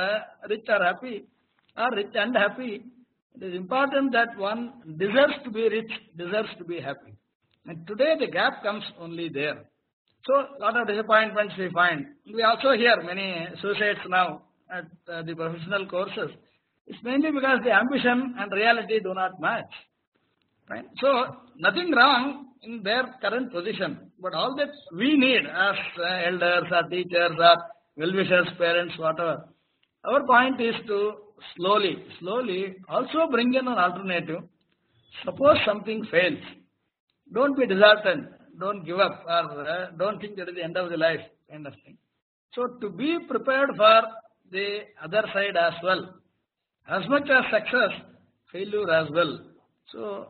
or happy, or rich and happy, it is important that one deserves to be rich, deserves to be happy. And today the gap comes only there. So, a lot of disappointments we find. We also hear many suicides now at the professional courses. It's mainly because the ambition and reality do not match. Right? So, nothing wrong in their current position, but all that we need as elders or teachers or well-wishers, parents, whatever. Our point is to slowly also bring in an alternative. Suppose something fails, don't be disheartened, don't give up, or don't think that is the end of the life, kind of thing. So, to be prepared for the other side as well. As much as success, failure as well. So,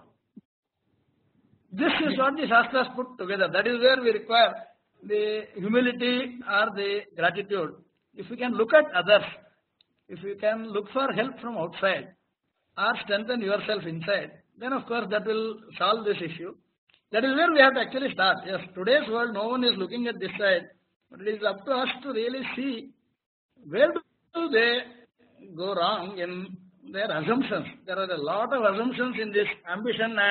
this is what the Shastras put together. That is where we require the humility or the gratitude. If we can look at others, if you can look for help from outside or strengthen yourself inside, then of course that will solve this issue. That is where we have to actually start. Yes, today's world, no one is looking at this side, but it is up to us to really see where do they go wrong in their assumptions. There are a lot of assumptions in this ambition and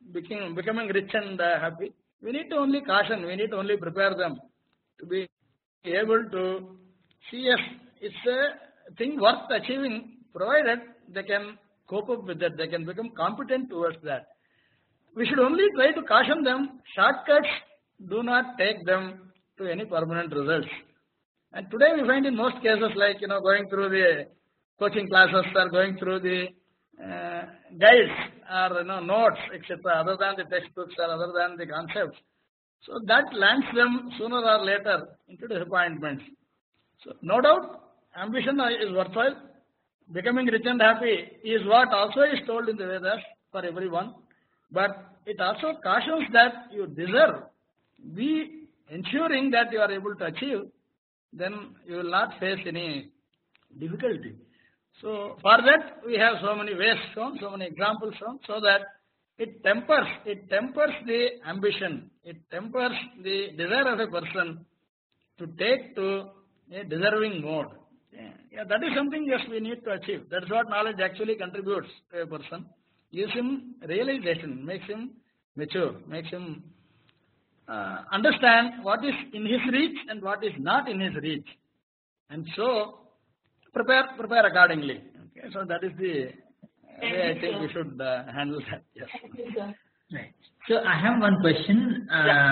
becoming rich and happy. We need to only caution, we need to only prepare them to be able to see, yes, it's a thing worth achieving, provided they can cope up with that, they can become competent towards that. We should only try to caution them. Shortcuts do not take them to any permanent results. And today we find in most cases, like, going through the coaching classes or going through the guides or notes, etc., other than the textbooks or other than the concepts. So that lands them sooner or later into disappointments. So no doubt, ambition is worthwhile. Becoming rich and happy is what also is told in the Vedas for everyone. But it also cautions that you deserve. Be ensuring that you are able to achieve, then you will not face any difficulty. So for that we have so many ways shown, so many examples shown, so that it tempers the ambition, it tempers the desire of a person to take to a deserving mode. Yeah, that is something, yes, we need to achieve. That is what knowledge actually contributes to a person. Gives him realization, makes him mature, makes him understand what is in his reach and what is not in his reach. And so prepare accordingly. Okay, so that is the way I think we should handle that. Yes. Thank you, sir. Right. So I have one question.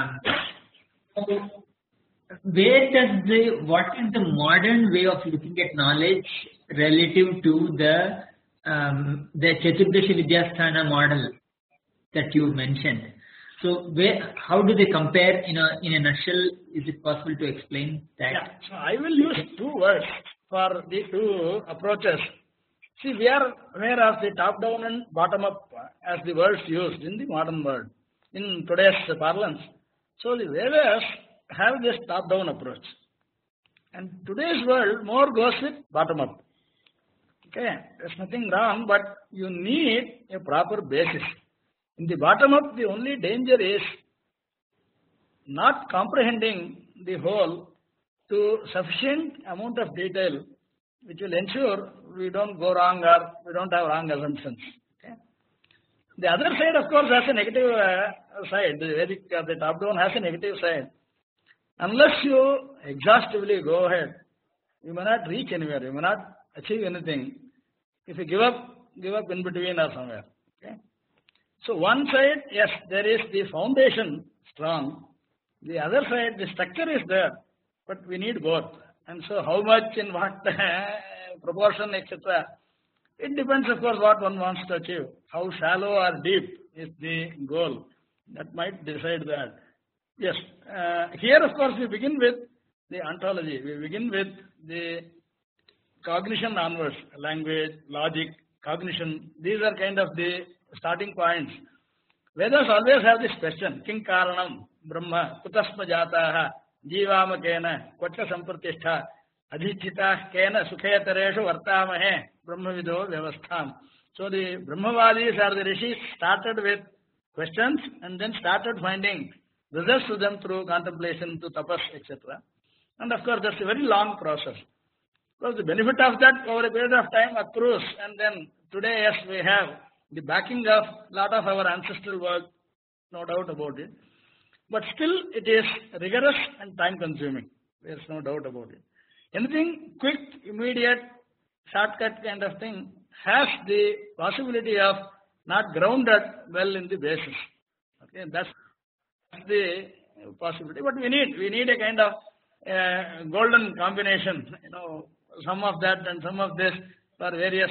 What is the modern way of looking at knowledge relative to the Chaturdashi Vidyasthana model that you mentioned? So how do they compare in a nutshell? Is it possible to explain that? Yeah. So I will use two words for the two approaches. See, we are aware of the top-down and bottom-up as the words used in the modern world, in today's parlance. So the Vedas have this top-down approach. And today's world more goes with bottom-up. Okay, there's nothing wrong, but you need a proper basis. In the bottom-up, the only danger is not comprehending the whole to sufficient amount of detail, which will ensure we don't go wrong or we don't have wrong assumptions. Okay? The other side, of course, has a negative side. The top-down has a negative side. Unless you exhaustively go ahead, you may not reach anywhere. You may not achieve anything. If you give up in between or somewhere. Okay? So one side, yes, there is the foundation strong. The other side, the structure is there, but we need both. And so how much, in what proportion, etc. It depends, of course, what one wants to achieve. How shallow or deep is the goal. That might decide that. Yes, here, of course, we begin with the ontology. We begin with the cognition onwards, language, logic, cognition. These are kind of the starting points. Vedas always have this question: Kim Karanam Brahma Kutasma Jataha Jivama Kena Kvacha Sampratishtha Adhitthita Kena Sukhetareshu Vartamahe Brahmavido Vyavastham. So the Brahmavadis or the rishis started with questions and then started finding results to them through contemplation, to tapas, etc. And of course, that's a very long process. Because the benefit of that over a period of time accrues, and then today, yes, we have the backing of a lot of our ancestral work, no doubt about it. But still, it is rigorous and time consuming. There's no doubt about it. Anything quick, immediate, shortcut kind of thing has the possibility of not grounded well in the basis. Okay, that's the possibility. But we need a kind of golden combination, some of that and some of this for various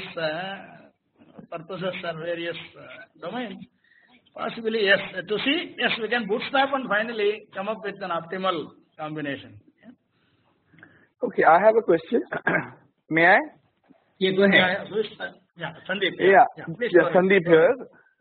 purposes or various domains. Possibly, yes. To see, yes, we can bootstrap and finally come up with an optimal combination. Yeah? Okay, I have a question. May I? Yeah, go ahead. Yeah, Sandeep. Sandeep here.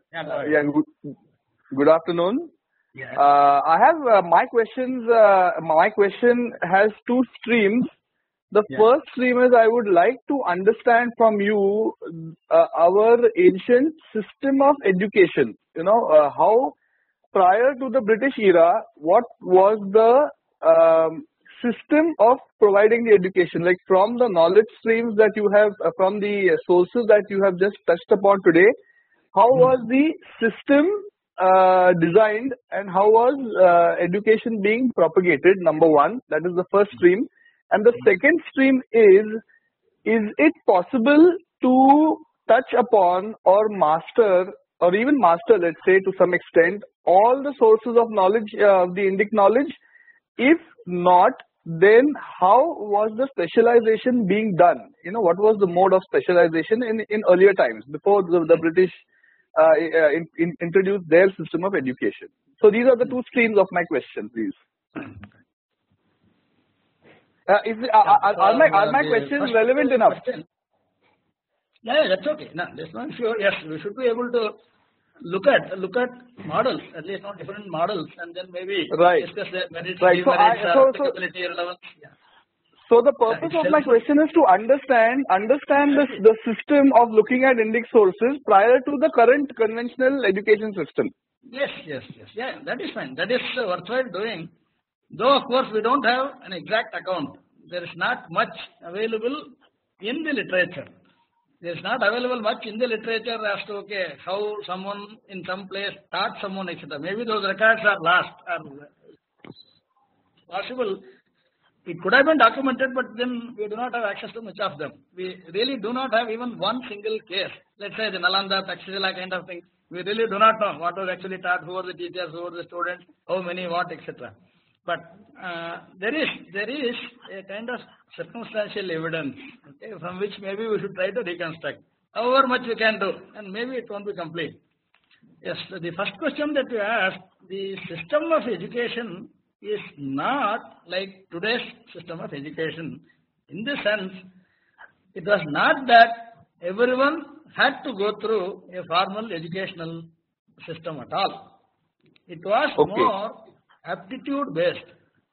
Good afternoon. Yeah. I have my questions. My question has two streams. The first stream is I would like to understand from you our ancient system of education. How prior to the British era, what was the system of providing the education? Like from the knowledge streams that you have, from the sources that you have just touched upon today, how was the system designed and how was education being propagated? Number one, that is the first stream. And the second stream is it possible to touch upon or master, or even master, let's say, to some extent, all the sources of knowledge, the Indic knowledge? If not, then how was the specialization being done? What was the mode of specialization in earlier times, before the British introduced their system of education? So these are the two streams of my question, please. Are my questions relevant enough? Yeah, that's okay. No, that's not sure. Yes, we should be able to look at models, at least not different models, and then maybe discuss their merits, applicability, relevance. Yeah. So the purpose of my question is to understand the system of looking at Indic sources prior to the current conventional education system. Yes. Yeah, that is fine. That is worthwhile doing. Though, of course, we don't have an exact account. There is not much available in the literature. There is not available much in the literature as to how someone in some place taught someone, etc. Maybe those records are lost. Possible. It could have been documented, but then we do not have access to much of them. We really do not have even one single case. Let's say the Nalanda, Takshashila kind of thing. We really do not know what was actually taught, who were the teachers, who were the students, how many, what, etc. But there is a kind of circumstantial evidence, from which maybe we should try to reconstruct. However much we can do, and maybe it won't be complete. Yes, so the first question that you asked, the system of education is not like today's system of education. In the sense, it was not that everyone had to go through a formal educational system at all. It was more aptitude based.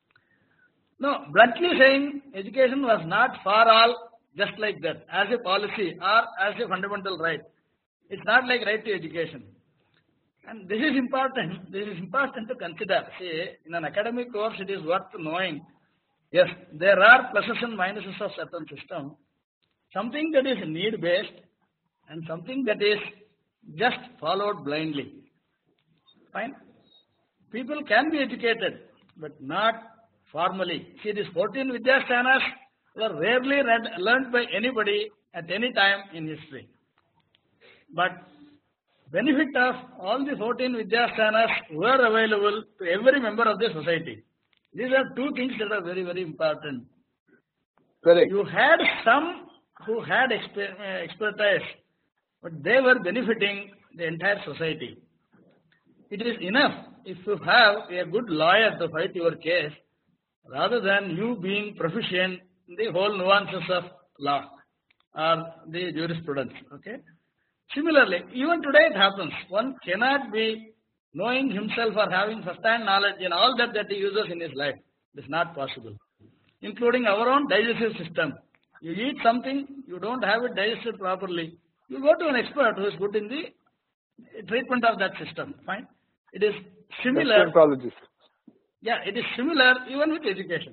No, bluntly saying, education was not for all, just like that, as a policy or as a fundamental right. It's not like right to education. And this is important. This is important to consider. See, in an academic course, it is worth knowing. Yes, there are pluses and minuses of certain system. Something that is need based and something that is just followed blindly. Fine. People can be educated, but not formally. See, these 14 Vidyasthanas were rarely learned by anybody at any time in history. But benefit of all the 14 Vidyasthanas were available to every member of the society. These are two things that are very, very important. Correct. You had some who had expertise, but they were benefiting the entire society. It is enough if you have a good lawyer to fight your case, rather than you being proficient in the whole nuances of law or the jurisprudence. Okay. Similarly, even today it happens. One cannot be knowing himself or having first-hand knowledge in all that he uses in his life. It is not possible. Including our own digestive system. You eat something, you don't have it digested properly. You go to an expert who is good in the treatment of that system. Fine. It is similar. Yeah, it is similar even with education.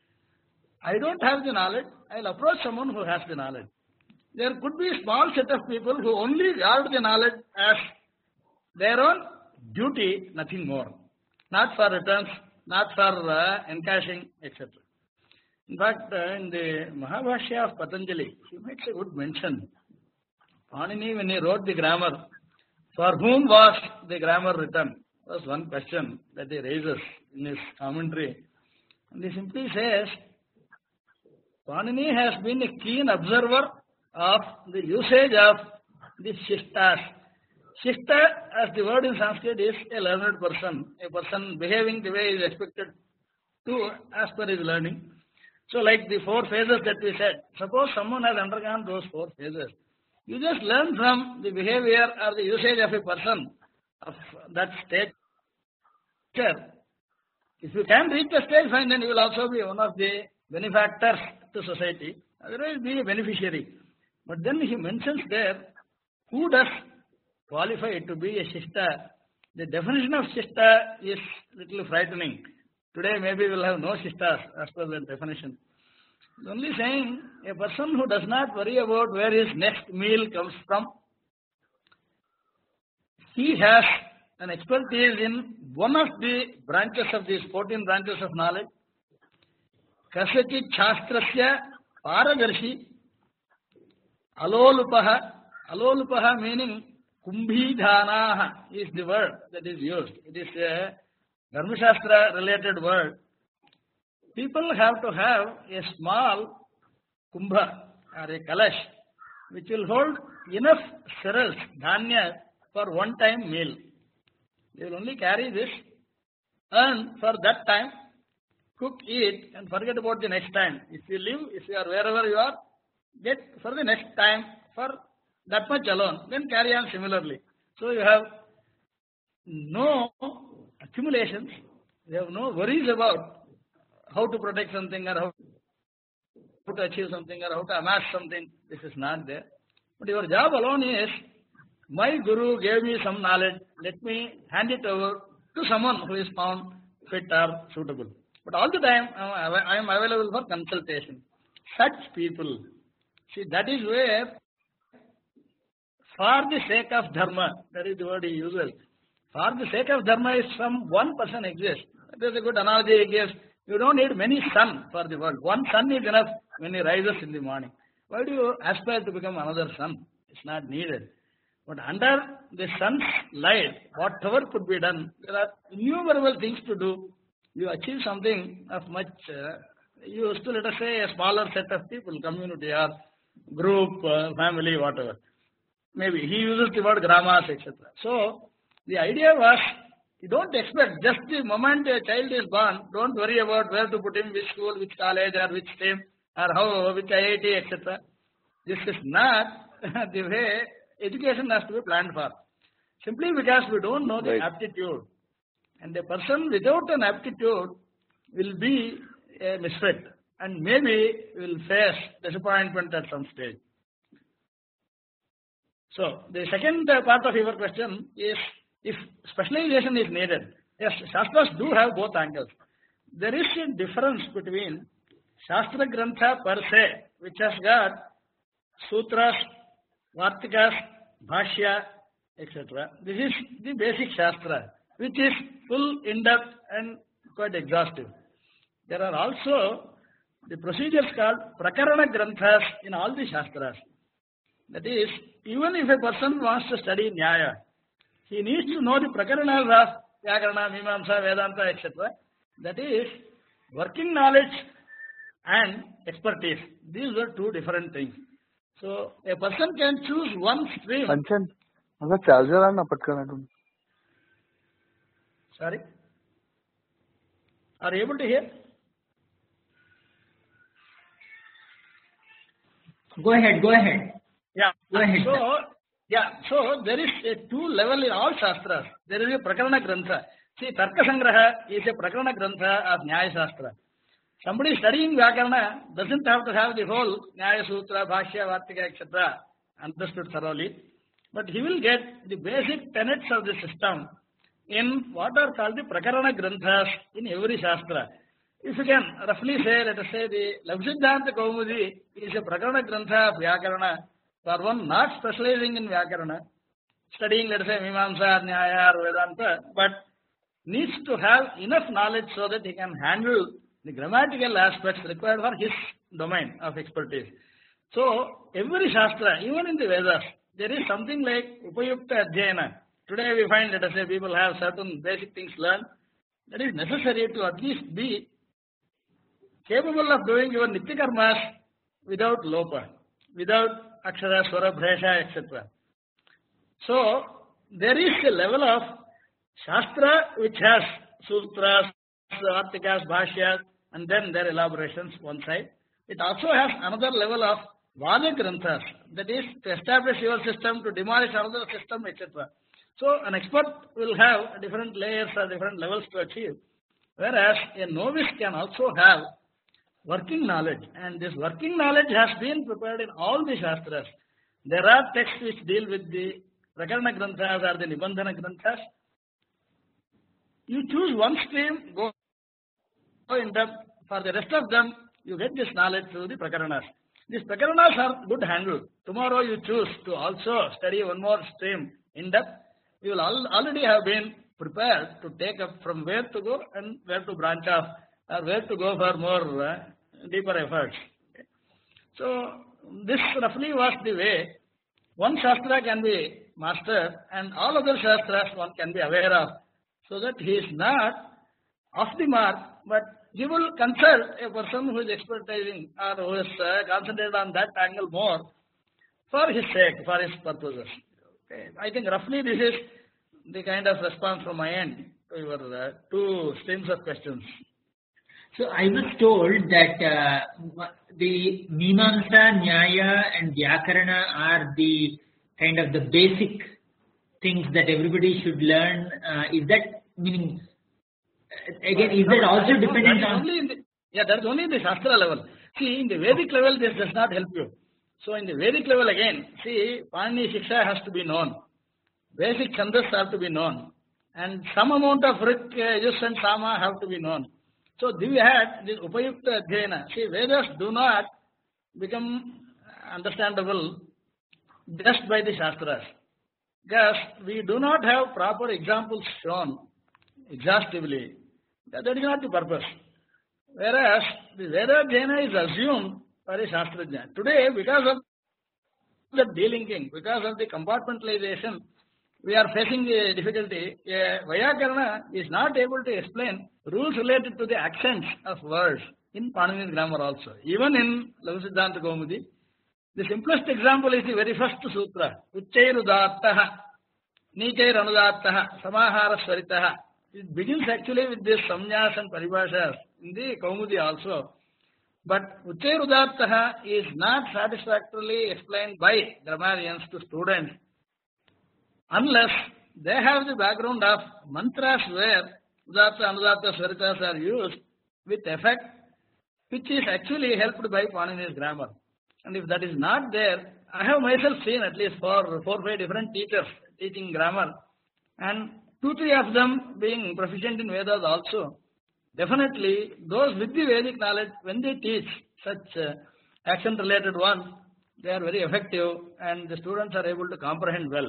I don't have the knowledge. I'll approach someone who has the knowledge. There could be a small set of people who only regard the knowledge as their own duty, nothing more. Not for returns, not for encashing, etc. In fact, in the Mahabhashya of Patanjali, he makes a good mention. Panini, when he wrote the grammar, for whom was the grammar written? Was one question that he raises in his commentary. And he simply says, Panini has been a keen observer of the usage of the shishtas. Shishta, as the word in Sanskrit, is a learned person, a person behaving the way he is expected to as per his learning. So like the 4 phases that we said, suppose someone has undergone those 4 phases. You just learn from the behavior or the usage of a person of that stage. If you can reach the stage, fine, then you will also be one of the benefactors to society, otherwise be a beneficiary. But then he mentions there, who does qualify to be a shishta? The definition of shishta is little frightening. Today maybe we will have no shishtas as per the definition. It's only saying a person who does not worry about where his next meal comes from, he has an expertise in one of the branches of these 14 branches of knowledge, kasachit shastrasya paradarshi, alolupaha meaning kumbhidhanaha is the word that is used. It is a Dharma Shastra related word. People have to have a small kumbha or a kalash which will hold enough cereals, dhanya, for one time meal. They will only carry this and for that time cook, eat and forget about the next time. If you live, if you are wherever you are, get for the next time for that much alone, then carry on similarly. So you have no accumulations, you have no worries about how to protect something or how to achieve something or how to amass something. This is not there. But your job alone is, my guru gave me some knowledge, let me hand it over to someone who is found fit or suitable. But all the time I am available for consultation. Such people, see, that is where, for the sake of dharma, that is the word he uses. For the sake of dharma is some one person exists. That is a good analogy he gives. You don't need many sun for the world. One sun is enough when he rises in the morning. Why do you aspire to become another sun? It's not needed. But under the sun's light, whatever could be done, there are innumerable things to do. You achieve something of much, you used to, let us say, a smaller set of people, community or group, family, whatever. Maybe he uses the word gramas, etc. So the idea was, you don't expect just the moment a child is born, don't worry about where to put him, which school, which college or which stream or how, which IIT, etc. This is not the way education has to be planned for. Simply because we don't know the aptitude. And a person without an aptitude will be a misfit and maybe will face disappointment at some stage. So the second part of your question is, if specialization is needed, yes, Shastras do have both angles. There is a difference between Shastra Grantha per se, which has got Sutras, Vartikas, Bhashya, etc. This is the basic Shastra, which is full, in-depth and quite exhaustive. There are also the procedures called Prakarana Granthas in all the Shastras. That is, even if a person wants to study Nyaya, he needs to know the Prakaranas of Vyakarana, Mimamsa, Vedanta, etc. That is, working knowledge and expertise. These are two different things. So, a person can choose one stream. Kanchan, माझा charger आहे ना पटकन आठवून. Sorry? Are you able to hear? Go ahead. Yeah. Go ahead. So there is a two level in all Shastras. There is a Prakarana Grantha. See, Tarka Sangraha is a Prakarana Grantha of Nyaya Shastra. Somebody studying Vyakarana doesn't have to have the whole Nyaya Sutra, Bhashya, Vartika, etc. understood thoroughly. But he will get the basic tenets of the system in what are called the Prakarana Granthas in every Shastra. If you can roughly say, let us say the Labsiddhanta Kaumudi is a Prakarana Grantha of Vyakarana for one not specializing in Vyakarana, studying, let us say, Mimamsa, Nyaya or Vedanta, but needs to have enough knowledge so that he can handle the grammatical aspects required for his domain of expertise. So, every Shastra, even in the Vedas, there is something like Upayukta Adhyayana. Today we find, let us say, people have certain basic things learned. That is necessary to at least be capable of doing your Nitya Karmas without Lopa, without Akshara, Swara, Bhresha, etc. So, there is a level of Shastra which has Sutras, Vartikas, Bhashyas, and then their elaborations one side. It also has another level of Vada Granthas, that is to establish your system, to demolish another system, etc. So, an expert will have different layers or different levels to achieve, whereas a novice can also have working knowledge, and this working knowledge has been prepared in all the Shastras. There are texts which deal with the Prakarana Granthas or the Nibandhana Granthas. You choose one stream, go in depth. For the rest of them, you get this knowledge through the Prakaranas. These Prakaranas are good handle. Tomorrow you choose to also study one more stream in depth. we will already have been prepared to take up from where to go and where to branch off or where to go for more deeper efforts. So this roughly was the way one Shastra can be mastered and all other Shastras one can be aware of, so that he is not off the mark, but he will consult a person who is expertising or who is concentrated on that angle more for his sake, for his purposes. Okay. I think roughly this is the kind of response from my end to your two streams of questions. So I was told that the Mimamsa, Nyaya and Vyakarana are the kind of the basic things that everybody should learn. Is that meaning, again, is that also dependent on... that is only in the Shastra level. See, in the Vedic level this does not help you. So in the Vedic level again, see, Panini Shiksha has to be known. Basic Chandas have to be known. And some amount of Rik, Yus and Sama have to be known. So we had this Upayukta Adhyayana. See, Vedas do not become understandable just by the Shastras. Because we do not have proper examples shown exhaustively. That is not the purpose. Whereas the Veda Adhyayana is assumed for a Shastrajna. Today, because of the delinking, because of the compartmentalization, we are facing a difficulty. Vyakarana is not able to explain rules related to the accents of words in Panini's grammar also. Even in Lagu Siddhanta Kaumudi, the simplest example is the very first sutra. Uchchairudattaha, Nichairudattaha, Samahara Swaritaha. It begins actually with this samnyas and paribhashas in the Kaumudi also. But Uchchairudattaha is not satisfactorily explained by grammarians to students unless they have the background of mantras where Udatta, Anudatta, Swaritas are used with effect, which is actually helped by Panini's grammar. And if that is not there, I have myself seen at least 4 or 5 different teachers teaching grammar, and 2-3 of them being proficient in Vedas also. Definitely, those with the Vedic knowledge, when they teach such accent-related ones, they are very effective and the students are able to comprehend well.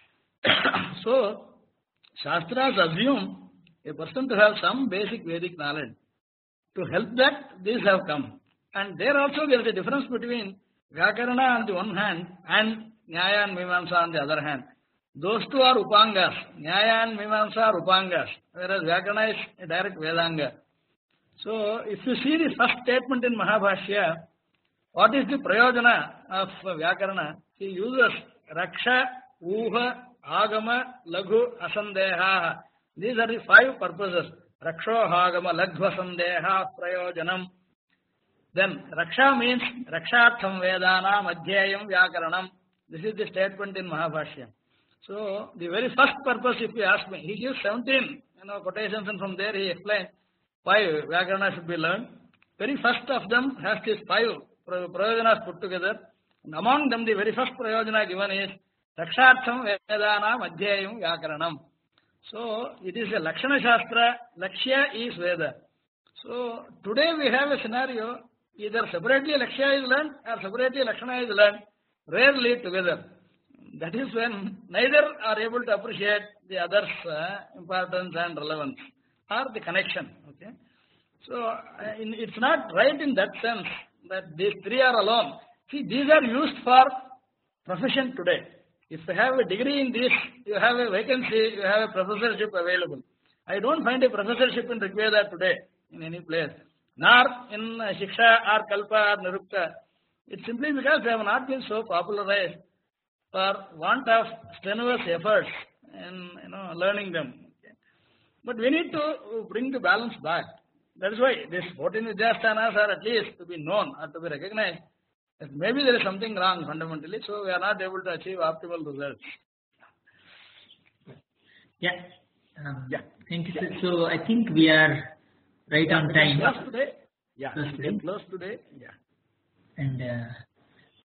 So, Shastras assume a person to have some basic Vedic knowledge. To help that, these have come. And there also there is a difference between Vyakarana on the one hand and Nyaya and Mimamsa on the other hand. Those two are Upangas. Nyaya and Mimamsa are Upangas, whereas Vyakarana is a direct Vedanga. So, if you see the first statement in Mahabhashya, what is the Prayojana of Vyakarana? He uses Raksha, Uha, Agama, Laghu, Asandeha. These are the 5 purposes. Raksho, Agama, Laghu, Asandeha, Prayojanam. Then Raksha means Rakshartham Vedanam Adhyayam Vyakaranam. This is the statement in Mahabhashya. So the very first purpose, if you ask me, he gives 17 quotations, and from there he explains 5 Vyakarana should be learned. Very first of them has these 5 Prayojanas put together. And among them, the very first Prayojana given is Rakshartham Vedanam Adhyayam Vyakaranam. So it is a Lakshana Shastra. Lakshya is Veda. So today we have a scenario, either separately Lakshya is learned or separately Lakshana is learned, rarely together. That is when neither are able to appreciate the other's importance and relevance or the connection. Okay, so it's not right in that sense that these 3 are alone. See, these are used for profession today. If you have a degree in this, you have a vacancy, you have a professorship available. I don't find a professorship in Rigveda today in any place, nor in Shiksha or Kalpa or Nirukta. It's simply because they have not been so popularized for want of strenuous efforts in learning them. Okay. But we need to bring the balance back. That is why these 14 Vidyasthanas are at least to be known or to be recognized. That maybe there is something wrong fundamentally, so we are not able to achieve optimal results. Yeah. Thank you, sir. So I think we are right on time. Close today. Yeah. Close today. Yeah. And